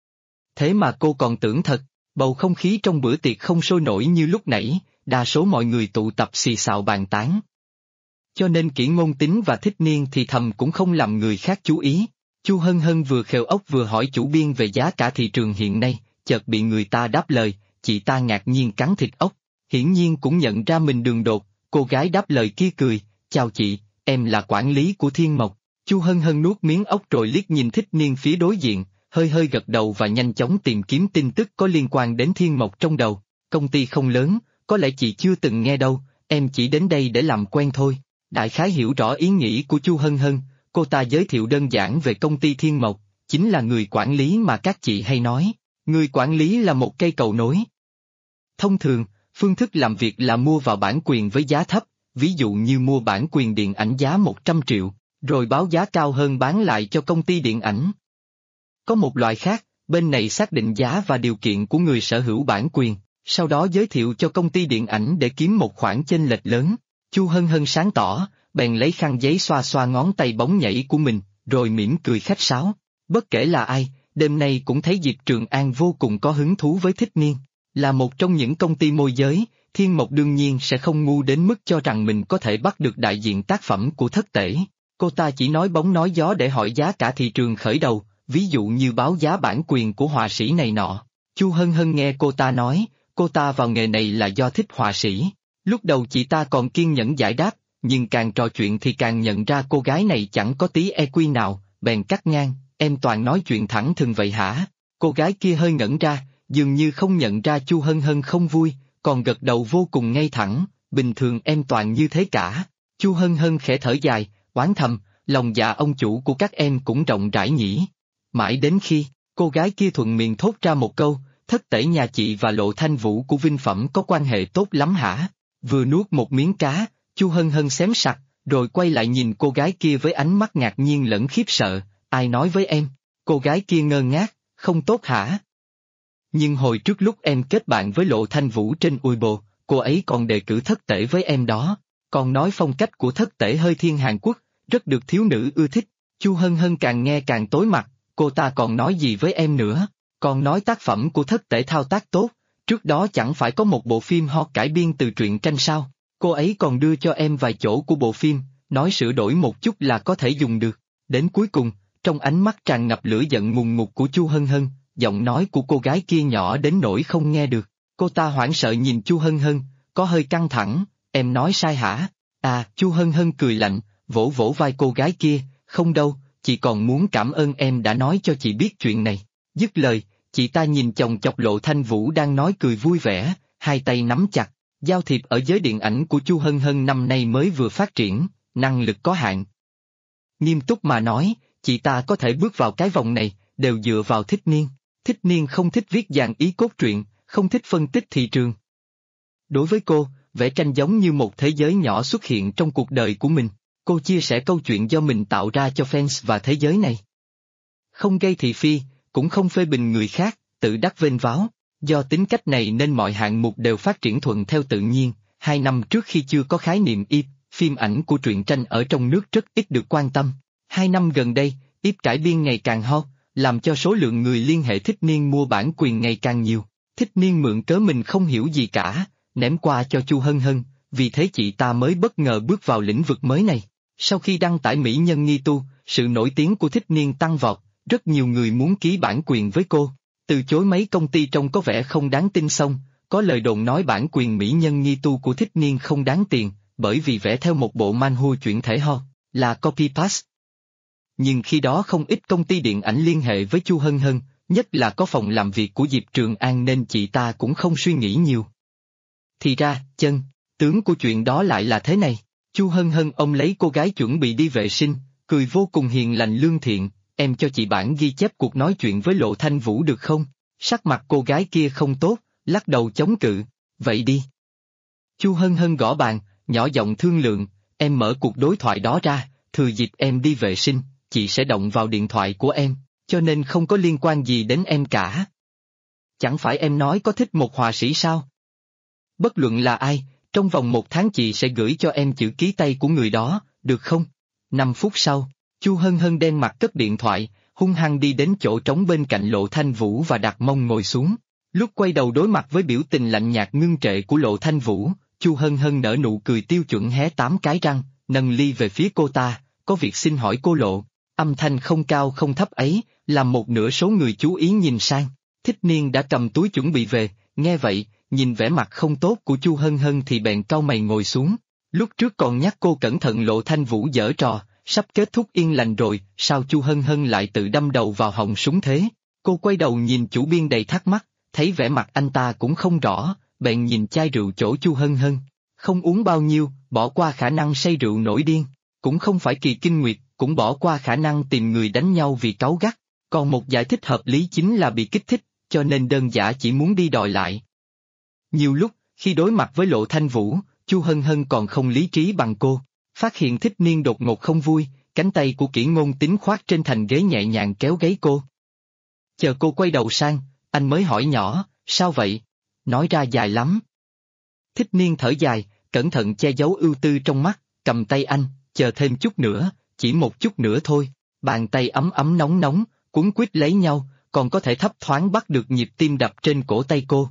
Thế mà cô còn tưởng thật, bầu không khí trong bữa tiệc không sôi nổi như lúc nãy, đa số mọi người tụ tập xì xào bàn tán. Cho nên Kỷ Ngôn Tính và Thích Niên thì thầm cũng không làm người khác chú ý. Chu Hân Hân vừa khều ốc vừa hỏi chủ biên về giá cả thị trường hiện nay, chợt bị người ta đáp lời, chị ta ngạc nhiên cắn thịt ốc, hiển nhiên cũng nhận ra mình đường đột, cô gái đáp lời kia cười, chào chị, em là quản lý của Thiên Mộc. Chu Hân Hân nuốt miếng ốc rồi liếc nhìn Thích Niên phía đối diện, hơi hơi gật đầu và nhanh chóng tìm kiếm tin tức có liên quan đến Thiên Mộc trong đầu. Công ty không lớn, có lẽ chị chưa từng nghe đâu, em chỉ đến đây để làm quen thôi. Đại khái hiểu rõ ý nghĩ của Chu Hân Hân, cô ta giới thiệu đơn giản về công ty Thiên Mộc, chính là người quản lý mà các chị hay nói. Người quản lý là một cây cầu nối. Thông thường, phương thức làm việc là mua vào bản quyền với giá thấp, ví dụ như mua bản quyền điện ảnh giá 100 triệu, rồi báo giá cao hơn bán lại cho công ty điện ảnh. Có một loại khác, bên này xác định giá và điều kiện của người sở hữu bản quyền, sau đó giới thiệu cho công ty điện ảnh để kiếm một khoản chênh lệch lớn. Chu Hân Hân sáng tỏ, bèn lấy khăn giấy xoa xoa ngón tay bóng nhảy của mình, rồi mỉm cười khách sáo. Bất kể là ai, đêm nay cũng thấy Diệp Trường An vô cùng có hứng thú với Thích Niên. Là một trong những công ty môi giới, Thiên Mộc đương nhiên sẽ không ngu đến mức cho rằng mình có thể bắt được đại diện tác phẩm của thất tể. Cô ta chỉ nói bóng nói gió để hỏi giá cả thị trường khởi đầu, ví dụ như báo giá bản quyền của họa sĩ này nọ. Chu Hân Hân nghe cô ta nói, cô ta vào nghề này là do thích họa sĩ. Lúc đầu chị ta còn kiên nhẫn giải đáp, nhưng càng trò chuyện thì càng nhận ra cô gái này chẳng có tí EQ nào, bèn cắt ngang, em toàn nói chuyện thẳng thừng vậy hả? Cô gái kia hơi ngẩn ra, dường như không nhận ra Chu Hân Hân không vui, còn gật đầu vô cùng ngay thẳng, bình thường em toàn như thế cả. Chu Hân Hân khẽ thở dài, oán thầm, lòng dạ ông chủ của các em cũng rộng rãi nhỉ. Mãi đến khi, cô gái kia thuận miệng thốt ra một câu, thất tể nhà chị và Lộ Thanh Vũ của Vinh Phẩm có quan hệ tốt lắm hả? Vừa nuốt một miếng cá, Chu Hân Hân xém sặc, rồi quay lại nhìn cô gái kia với ánh mắt ngạc nhiên lẫn khiếp sợ, ai nói với em? Cô gái kia ngơ ngác, không tốt hả? Nhưng hồi trước lúc em kết bạn với Lộ Thanh Vũ trên Weibo, cô ấy còn đề cử thất tể với em đó, còn nói phong cách của thất tể hơi thiên Hàn Quốc, rất được thiếu nữ ưa thích. Chu Hân Hân càng nghe càng tối mặt, cô ta còn nói gì với em nữa, còn nói tác phẩm của thất tể thao tác tốt, trước đó chẳng phải có một bộ phim hot cải biên từ truyện tranh sao, cô ấy còn đưa cho em vài chỗ của bộ phim, nói sửa đổi một chút là có thể dùng được. Đến cuối cùng, trong ánh mắt tràn ngập lửa giận ngùn ngụt của Chu Hân Hân, giọng nói của cô gái kia nhỏ đến nỗi không nghe được. Cô ta hoảng sợ nhìn Chu Hân Hân, có hơi căng thẳng, em nói sai hả? À, Chu Hân Hân cười lạnh, vỗ vỗ vai cô gái kia, không đâu, chị còn muốn cảm ơn em đã nói cho chị biết chuyện này. Dứt lời, chị ta nhìn chồng chọc Lộ Thanh Vũ đang nói cười vui vẻ, hai tay nắm chặt. Giao thiệp ở giới điện ảnh của Chu Hân Hân năm nay mới vừa phát triển, năng lực có hạn. Nghiêm túc mà nói, chị ta có thể bước vào cái vòng này, đều dựa vào Thích Niên. Thích Niên không thích viết dàn ý cốt truyện, không thích phân tích thị trường. Đối với cô, vẽ tranh giống như một thế giới nhỏ xuất hiện trong cuộc đời của mình. Cô chia sẻ câu chuyện do mình tạo ra cho fans và thế giới này. Không gây thị phi, cũng không phê bình người khác, tự đắc vênh váo. Do tính cách này nên mọi hạng mục đều phát triển thuận theo tự nhiên. 2 năm trước khi chưa có khái niệm IP, phim ảnh của truyện tranh ở trong nước rất ít được quan tâm. 2 năm gần đây, IP cải biên ngày càng hot, làm cho số lượng người liên hệ Thích Niên mua bản quyền ngày càng nhiều. Thích Niên mượn cớ mình không hiểu gì cả, ném qua cho Chu Hân Hân, vì thế chị ta mới bất ngờ bước vào lĩnh vực mới này. Sau khi đăng tải Mỹ Nhân Nghi Tu, sự nổi tiếng của Thích Niên tăng vọt, rất nhiều người muốn ký bản quyền với cô. Từ chối mấy công ty trông có vẻ không đáng tin xong, có lời đồn nói bản quyền mỹ nhân nghi tu của Thích Niên không đáng tiền, bởi vì vẽ theo một bộ manhwa chuyển thể là copy-paste. Nhưng khi đó không ít công ty điện ảnh liên hệ với Chu Hân Hân, nhất là có phòng làm việc của Diệp Trường An nên chị ta cũng không suy nghĩ nhiều. Thì ra, tướng của chuyện đó lại là thế này. Chu Hân Hân ông lấy cô gái chuẩn bị đi vệ sinh, cười vô cùng hiền lành lương thiện, em cho chị bản ghi chép cuộc nói chuyện với Lộ Thanh Vũ được không? Sắc mặt cô gái kia không tốt, lắc đầu chống cự, vậy đi. Chu Hân Hân gõ bàn, nhỏ giọng thương lượng, em mở cuộc đối thoại đó ra, thừa dịp em đi vệ sinh, chị sẽ động vào điện thoại của em, cho nên không có liên quan gì đến em cả. Chẳng phải em nói có thích một họa sĩ sao? Bất luận là ai, trong vòng 1 tháng chị sẽ gửi cho em chữ ký tay của người đó, được không? 5 phút sau, Chu Hân Hân đen mặt cất điện thoại, hung hăng đi đến chỗ trống bên cạnh Lộ Thanh Vũ và đặt mông ngồi xuống. Lúc quay đầu đối mặt với biểu tình lạnh nhạt ngưng trệ của Lộ Thanh Vũ, Chu Hân Hân nở nụ cười tiêu chuẩn hé 8 cái răng, nâng ly về phía cô ta, có việc xin hỏi cô Lộ. Âm thanh không cao không thấp ấy, làm một nửa số người chú ý nhìn sang. Thích Niên đã cầm túi chuẩn bị về, nghe vậy, nhìn vẻ mặt không tốt của Chu Hân Hân thì bèn cau mày ngồi xuống. Lúc trước còn nhắc cô cẩn thận Lộ Thanh Vũ giở trò, sắp kết thúc yên lành rồi, sao Chu Hân Hân lại tự đâm đầu vào họng súng thế? Cô quay đầu nhìn chủ biên đầy thắc mắc, thấy vẻ mặt anh ta cũng không rõ, bèn nhìn chai rượu chỗ Chu Hân Hân. Không uống bao nhiêu, bỏ qua khả năng say rượu nổi điên, cũng không phải kỳ kinh nguyệt, cũng bỏ qua khả năng tìm người đánh nhau vì cáu gắt, còn một giải thích hợp lý chính là bị kích thích, cho nên đơn giản chỉ muốn đi đòi lại. Nhiều lúc, khi đối mặt với Lộ Thanh Vũ, Chu Hân Hân còn không lý trí bằng cô, phát hiện Thích Niên đột ngột không vui, cánh tay của Kỷ Ngôn Tính khoác trên thành ghế nhẹ nhàng kéo gáy cô. Chờ cô quay đầu sang, anh mới hỏi nhỏ, sao vậy? Nói ra dài lắm. Thích Niên thở dài, cẩn thận che giấu ưu tư trong mắt, cầm tay anh, chờ thêm chút nữa, chỉ một chút nữa thôi. Bàn tay ấm ấm nóng nóng, quấn quýt lấy nhau, còn có thể thấp thoáng bắt được nhịp tim đập trên cổ tay cô.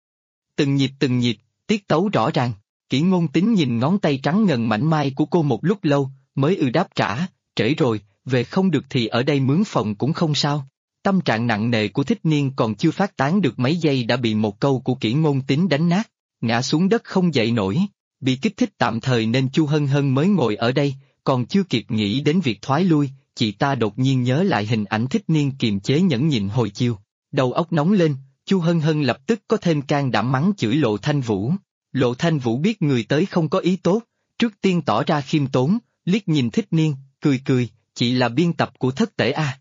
Từng nhịp, tiết tấu rõ ràng. Kỷ Ngôn Tính nhìn ngón tay trắng ngần mảnh mai của cô một lúc lâu, mới đáp trả, trễ rồi, về không được thì ở đây mướn phòng cũng không sao. Tâm trạng nặng nề của Thích Niên còn chưa phát tán được mấy giây đã bị một câu của Kỷ Ngôn Tính đánh nát, ngã xuống đất không dậy nổi, bị kích thích tạm thời nên Chu Hân Hân mới ngồi ở đây, còn chưa kịp nghĩ đến việc thoái lui, chị ta đột nhiên nhớ lại hình ảnh Thích Niên kiềm chế nhẫn nhịn hồi chiều, đầu óc nóng lên, Chu Hân Hân lập tức có thêm can đảm mắng chửi Lộ Thanh Vũ. Lộ Thanh Vũ biết người tới không có ý tốt, trước tiên tỏ ra khiêm tốn, liếc nhìn Thích Niên, cười, chị là biên tập của Thất Tể à?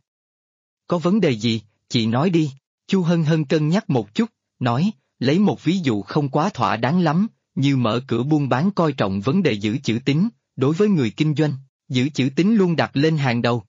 Có vấn đề gì, chị nói đi. Chu Hân Hân cân nhắc một chút, nói, lấy một ví dụ không quá thỏa đáng lắm, như mở cửa buôn bán coi trọng vấn đề giữ chữ tín, đối với người kinh doanh, giữ chữ tín luôn đặt lên hàng đầu.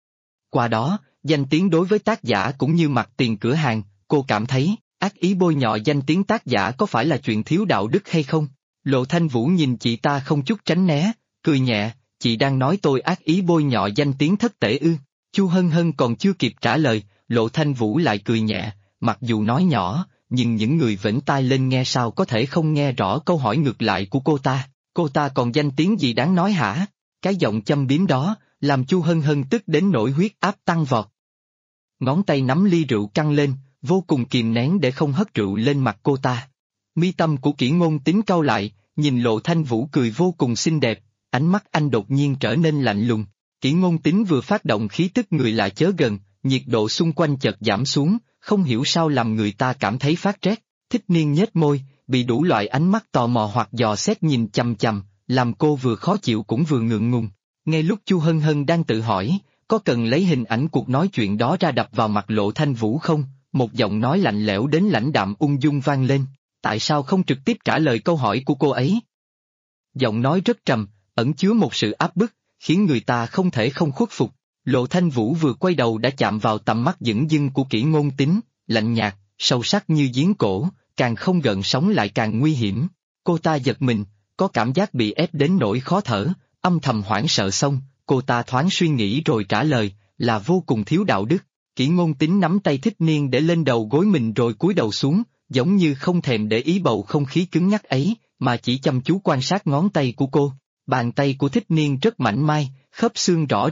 Qua đó, danh tiếng đối với tác giả cũng như mặt tiền cửa hàng, cô cảm thấy, ác ý bôi nhọ danh tiếng tác giả có phải là chuyện thiếu đạo đức hay không? Lộ Thanh Vũ nhìn chị ta không chút tránh né, cười nhẹ, chị đang nói tôi ác ý bôi nhọ danh tiếng Thất Tể ư? Chu Hân Hân còn chưa kịp trả lời, Lộ Thanh Vũ lại cười nhẹ, mặc dù nói nhỏ, nhưng những người vểnh tai lên nghe sao có thể không nghe rõ câu hỏi ngược lại của cô ta còn danh tiếng gì đáng nói hả? Cái giọng châm biếm đó, làm Chu Hân Hân tức đến nỗi huyết áp tăng vọt. Ngón tay nắm ly rượu căng lên, vô cùng kìm nén để không hất rượu lên mặt cô ta. Mi tâm của Kỷ Ngôn Tính cau lại, nhìn Lộ Thanh Vũ cười vô cùng xinh đẹp, ánh mắt anh đột nhiên trở nên lạnh lùng. Kỷ Ngôn Tính vừa phát động khí tức người lại chớ gần, nhiệt độ xung quanh chợt giảm xuống, không hiểu sao làm người ta cảm thấy phát rét. Thích Niên nhếch môi, bị đủ loại ánh mắt tò mò hoặc dò xét nhìn chằm chằm, làm cô vừa khó chịu cũng vừa ngượng ngùng. Ngay lúc Chu Hân Hân đang tự hỏi, có cần lấy hình ảnh cuộc nói chuyện đó ra đập vào mặt Lộ Thanh Vũ không? Một giọng nói lạnh lẽo đến lãnh đạm ung dung vang lên, tại sao không trực tiếp trả lời câu hỏi của cô ấy? Giọng nói rất trầm, ẩn chứa một sự áp bức, khiến người ta không thể không khuất phục. Lộ Thanh Vũ vừa quay đầu đã chạm vào tầm mắt dửng dưng của Kỷ Ngôn Tính, lạnh nhạt, sâu sắc như giếng cổ, càng không gợn sóng lại càng nguy hiểm. Cô ta giật mình, có cảm giác bị ép đến nỗi khó thở, âm thầm hoảng sợ xong, cô ta thoáng suy nghĩ rồi trả lời, là vô cùng thiếu đạo đức. Kỷ Ngôn Tính nắm tay Thích Niên để lên đầu gối mình rồi cúi đầu xuống, giống như không thèm để ý bầu không khí cứng nhắc ấy, mà chỉ chăm chú quan sát ngón tay của cô. Bàn tay của Thích Niên rất mảnh mai, khớp xương rõ rệt,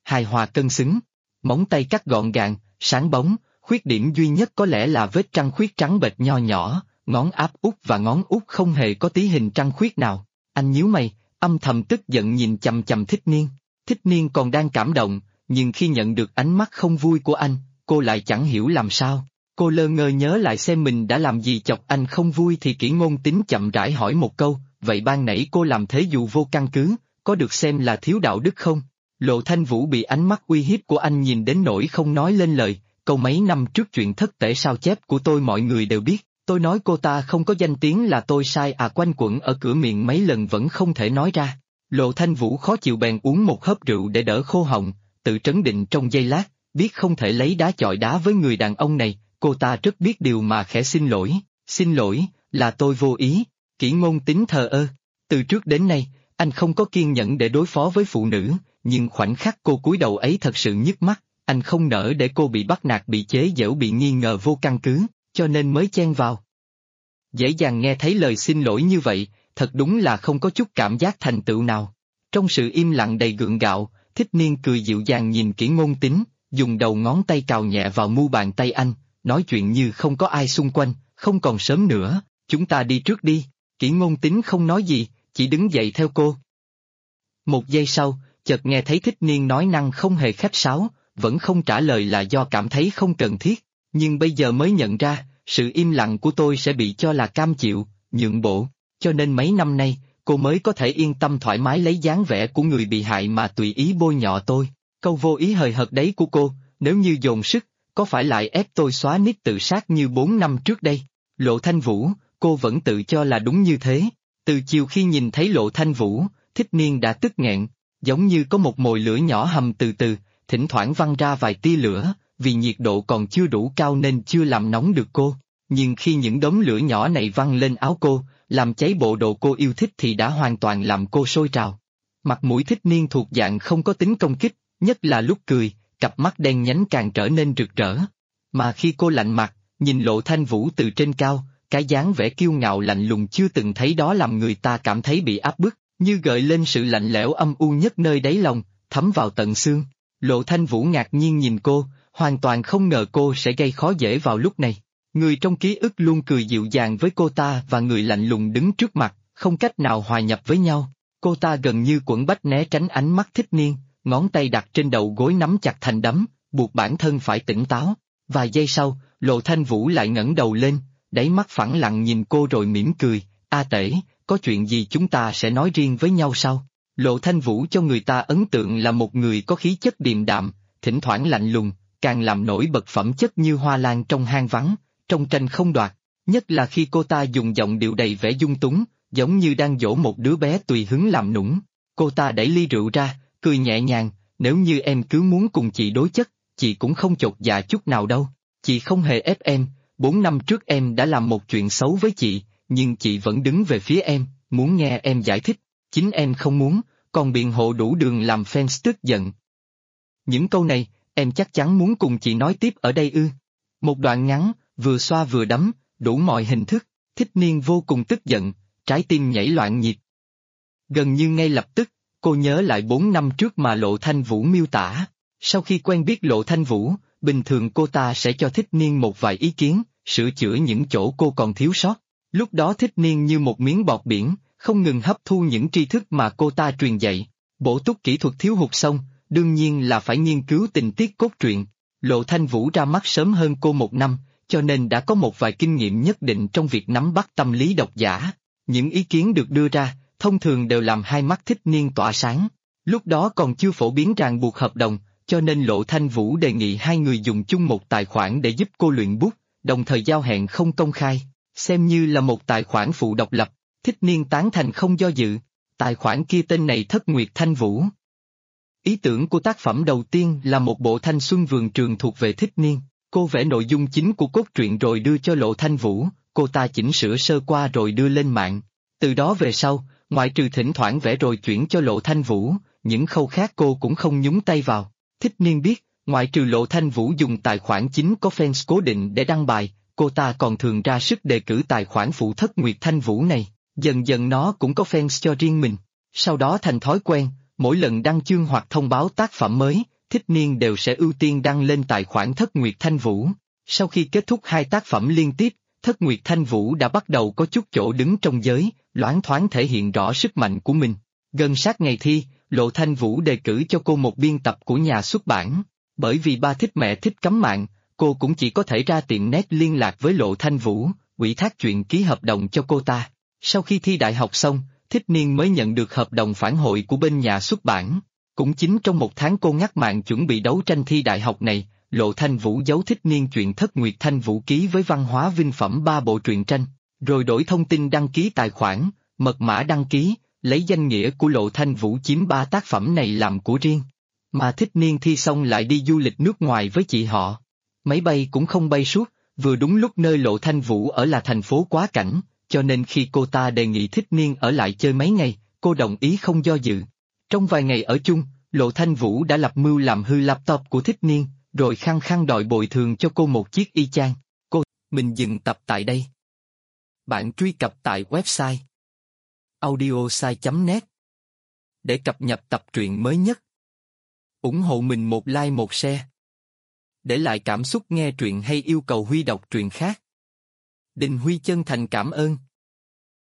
hài hòa cân xứng. Móng tay cắt gọn gàng, sáng bóng, khuyết điểm duy nhất có lẽ là vết trăng khuyết trắng bệch nho nhỏ, ngón áp út và ngón út không hề có tí hình trăng khuyết nào. Anh nhíu mày, âm thầm tức giận nhìn chằm chằm Thích Niên. Thích Niên còn đang cảm động, nhưng khi nhận được ánh mắt không vui của anh, cô lại chẳng hiểu làm sao. Cô lơ ngơ nhớ lại xem mình đã làm gì chọc anh không vui thì Kỷ Ngôn Tín chậm rãi hỏi một câu, vậy ban nãy cô làm thế dù vô căn cứ, có được xem là thiếu đạo đức không? Lộ Thanh Vũ bị ánh mắt uy hiếp của anh nhìn đến nỗi không nói lên lời, câu mấy năm trước chuyện thất tể sao chép của tôi mọi người đều biết, tôi nói cô ta không có danh tiếng là tôi sai à, quanh quẩn ở cửa miệng mấy lần vẫn không thể nói ra. Lộ Thanh Vũ khó chịu bèn uống một hớp rượu để đỡ khô họng, tự trấn định trong giây lát, biết không thể lấy đá chọi đá với người đàn ông này, cô ta rất biết điều mà khẽ xin lỗi, là tôi vô ý. Kỷ Ngôn Tín thờ ơ, từ trước đến nay, anh không có kiên nhẫn để đối phó với phụ nữ, nhưng khoảnh khắc cô cúi đầu ấy thật sự nhức mắt, anh không nỡ để cô bị bắt nạt, bị chế giễu, bị nghi ngờ vô căn cứ, cho nên mới chen vào. Dễ dàng nghe thấy lời xin lỗi như vậy, thật đúng là không có chút cảm giác thành tựu nào. Trong sự im lặng đầy gượng gạo, Thích Niên cười dịu dàng nhìn Kỷ Ngôn Tín, dùng đầu ngón tay cào nhẹ vào mu bàn tay anh, nói chuyện như không có ai xung quanh, không còn sớm nữa, chúng ta đi trước đi. Kỷ Ngôn Tín không nói gì, chỉ đứng dậy theo cô. Một giây sau, chợt nghe thấy Thích Niên nói năng không hề khách sáo, vẫn không trả lời là do cảm thấy không cần thiết, nhưng bây giờ mới nhận ra, sự im lặng của tôi sẽ bị cho là cam chịu, nhượng bộ, cho nên mấy năm nay, cô mới có thể yên tâm thoải mái lấy dáng vẻ của người bị hại mà tùy ý bôi nhọ tôi. Câu vô ý hời hợt đấy của cô, nếu như dồn sức, có phải lại ép tôi xóa nick tự sát như 4 năm trước đây? Lộ Thanh Vũ, cô vẫn tự cho là đúng như thế. Từ chiều khi nhìn thấy Lộ Thanh Vũ, Thích Niên đã tức nghẹn, giống như có một mồi lửa nhỏ hầm từ từ, thỉnh thoảng văng ra vài tia lửa, vì nhiệt độ còn chưa đủ cao nên chưa làm nóng được cô. Nhưng khi những đống lửa nhỏ này văng lên áo cô, làm cháy bộ đồ cô yêu thích thì đã hoàn toàn làm cô sôi trào. Mặt mũi Thích Niên thuộc dạng không có tính công kích, nhất là lúc cười, cặp mắt đen nhánh càng trở nên rực rỡ. Mà khi cô lạnh mặt, nhìn Lộ Thanh Vũ từ trên cao, cái dáng vẻ kiêu ngạo lạnh lùng chưa từng thấy đó làm người ta cảm thấy bị áp bức, như gợi lên sự lạnh lẽo âm u nhất nơi đáy lòng, thấm vào tận xương. Lộ Thanh Vũ ngạc nhiên nhìn cô, hoàn toàn không ngờ cô sẽ gây khó dễ vào lúc này. Người trong ký ức luôn cười dịu dàng với cô ta và người lạnh lùng đứng trước mặt, không cách nào hòa nhập với nhau. Cô ta gần như quẫn bách né tránh ánh mắt Thích Niên, ngón tay đặt trên đầu gối nắm chặt thành đấm, buộc bản thân phải tỉnh táo. Vài giây sau, Lộ Thanh Vũ lại ngẩng đầu lên, đáy mắt phẳng lặng nhìn cô rồi mỉm cười, "A Tể, có chuyện gì chúng ta sẽ nói riêng với nhau sau." Lộ Thanh Vũ cho người ta ấn tượng là một người có khí chất điềm đạm, thỉnh thoảng lạnh lùng, càng làm nổi bật phẩm chất như hoa lan trong hang vắng, trong tranh không đoạt, nhất là khi cô ta dùng giọng điệu đầy vẻ dung túng, giống như đang dỗ một đứa bé tùy hứng làm nũng. Cô ta đẩy ly rượu ra, cười nhẹ nhàng, "Nếu như em cứ muốn cùng chị đối chất, chị cũng không chột dạ chút nào đâu, chị không hề ép em, 4 năm trước em đã làm một chuyện xấu với chị, nhưng chị vẫn đứng về phía em, muốn nghe em giải thích, chính em không muốn, còn biện hộ đủ đường làm fans tức giận. Những câu này, em chắc chắn muốn cùng chị nói tiếp ở đây ư?" Một đoạn ngắn, vừa xoa vừa đấm, đủ mọi hình thức, Thích Niên vô cùng tức giận, trái tim nhảy loạn nhịp. Gần như ngay lập tức, cô nhớ lại 4 năm trước mà Lộ Thanh Vũ miêu tả. Sau khi quen biết Lộ Thanh Vũ, bình thường cô ta sẽ cho Thích Niên một vài ý kiến, sửa chữa những chỗ cô còn thiếu sót. Lúc đó Thích Niên như một miếng bọt biển, không ngừng hấp thu những tri thức mà cô ta truyền dạy. Bổ túc kỹ thuật thiếu hụt xong, đương nhiên là phải nghiên cứu tình tiết cốt truyện. Lộ Thanh Vũ ra mắt sớm hơn cô 1 năm, cho nên đã có một vài kinh nghiệm nhất định trong việc nắm bắt tâm lý độc giả. Những ý kiến được đưa ra, thông thường đều làm hai mắt Thích Niên tỏa sáng. Lúc đó còn chưa phổ biến ràng buộc hợp đồng, cho nên Lộ Thanh Vũ đề nghị hai người dùng chung một tài khoản để giúp cô luyện bút, đồng thời giao hẹn không công khai, xem như là một tài khoản phụ độc lập. Thích Niên tán thành không do dự, tài khoản kia tên này Thất Nguyệt Thanh Vũ. Ý tưởng của tác phẩm đầu tiên là một bộ thanh xuân vườn trường thuộc về Thích Niên, cô vẽ nội dung chính của cốt truyện rồi đưa cho Lộ Thanh Vũ, cô ta chỉnh sửa sơ qua rồi đưa lên mạng. Từ đó về sau, ngoại trừ thỉnh thoảng vẽ rồi chuyển cho Lộ Thanh Vũ, những khâu khác cô cũng không nhúng tay vào. Thích Niên biết, ngoại trừ Lộ Thanh Vũ dùng tài khoản chính có fans cố định để đăng bài, cô ta còn thường ra sức đề cử tài khoản phụ Thất Nguyệt Thanh Vũ này, dần dần nó cũng có fans cho riêng mình. Sau đó thành thói quen, mỗi lần đăng chương hoặc thông báo tác phẩm mới, Thích Niên đều sẽ ưu tiên đăng lên tài khoản Thất Nguyệt Thanh Vũ. Sau khi kết thúc 2 tác phẩm liên tiếp, Thất Nguyệt Thanh Vũ đã bắt đầu có chút chỗ đứng trong giới, loáng thoáng thể hiện rõ sức mạnh của mình. Gần sát ngày thi, Lộ Thanh Vũ đề cử cho cô một biên tập của nhà xuất bản. Bởi vì ba thích mẹ thích cấm mạng, cô cũng chỉ có thể ra tiệm nét liên lạc với Lộ Thanh Vũ, ủy thác chuyện ký hợp đồng cho cô ta. Sau khi thi đại học xong, Thích Niên mới nhận được hợp đồng phản hội của bên nhà xuất bản. Cũng chính trong 1 tháng cô ngắt mạng chuẩn bị đấu tranh thi đại học này, Lộ Thanh Vũ giấu Thích Niên chuyện Thất Nguyệt Thanh Vũ ký với Văn hóa Vinh Phẩm 3 bộ truyện tranh, rồi đổi thông tin đăng ký tài khoản, mật mã đăng ký, lấy danh nghĩa của Lộ Thanh Vũ chiếm 3 tác phẩm này làm của riêng. Mà Thích Niên thi xong lại đi du lịch nước ngoài với chị họ. Máy bay cũng không bay suốt, vừa đúng lúc nơi Lộ Thanh Vũ ở là thành phố quá cảnh, cho nên khi cô ta đề nghị Thích Niên ở lại chơi mấy ngày, cô đồng ý không do dự. Trong vài ngày ở chung, Lộ Thanh Vũ đã lập mưu làm hư laptop của Thích Niên, rồi khăng khăng đòi bồi thường cho cô một chiếc y chang. Mình dừng tập tại đây. Bạn truy cập tại website audiosai.net để cập nhật tập truyện mới nhất. Ủng hộ mình một like một share. Để lại cảm xúc nghe truyện hay yêu cầu Huy đọc truyện khác. Đình Huy chân thành cảm ơn.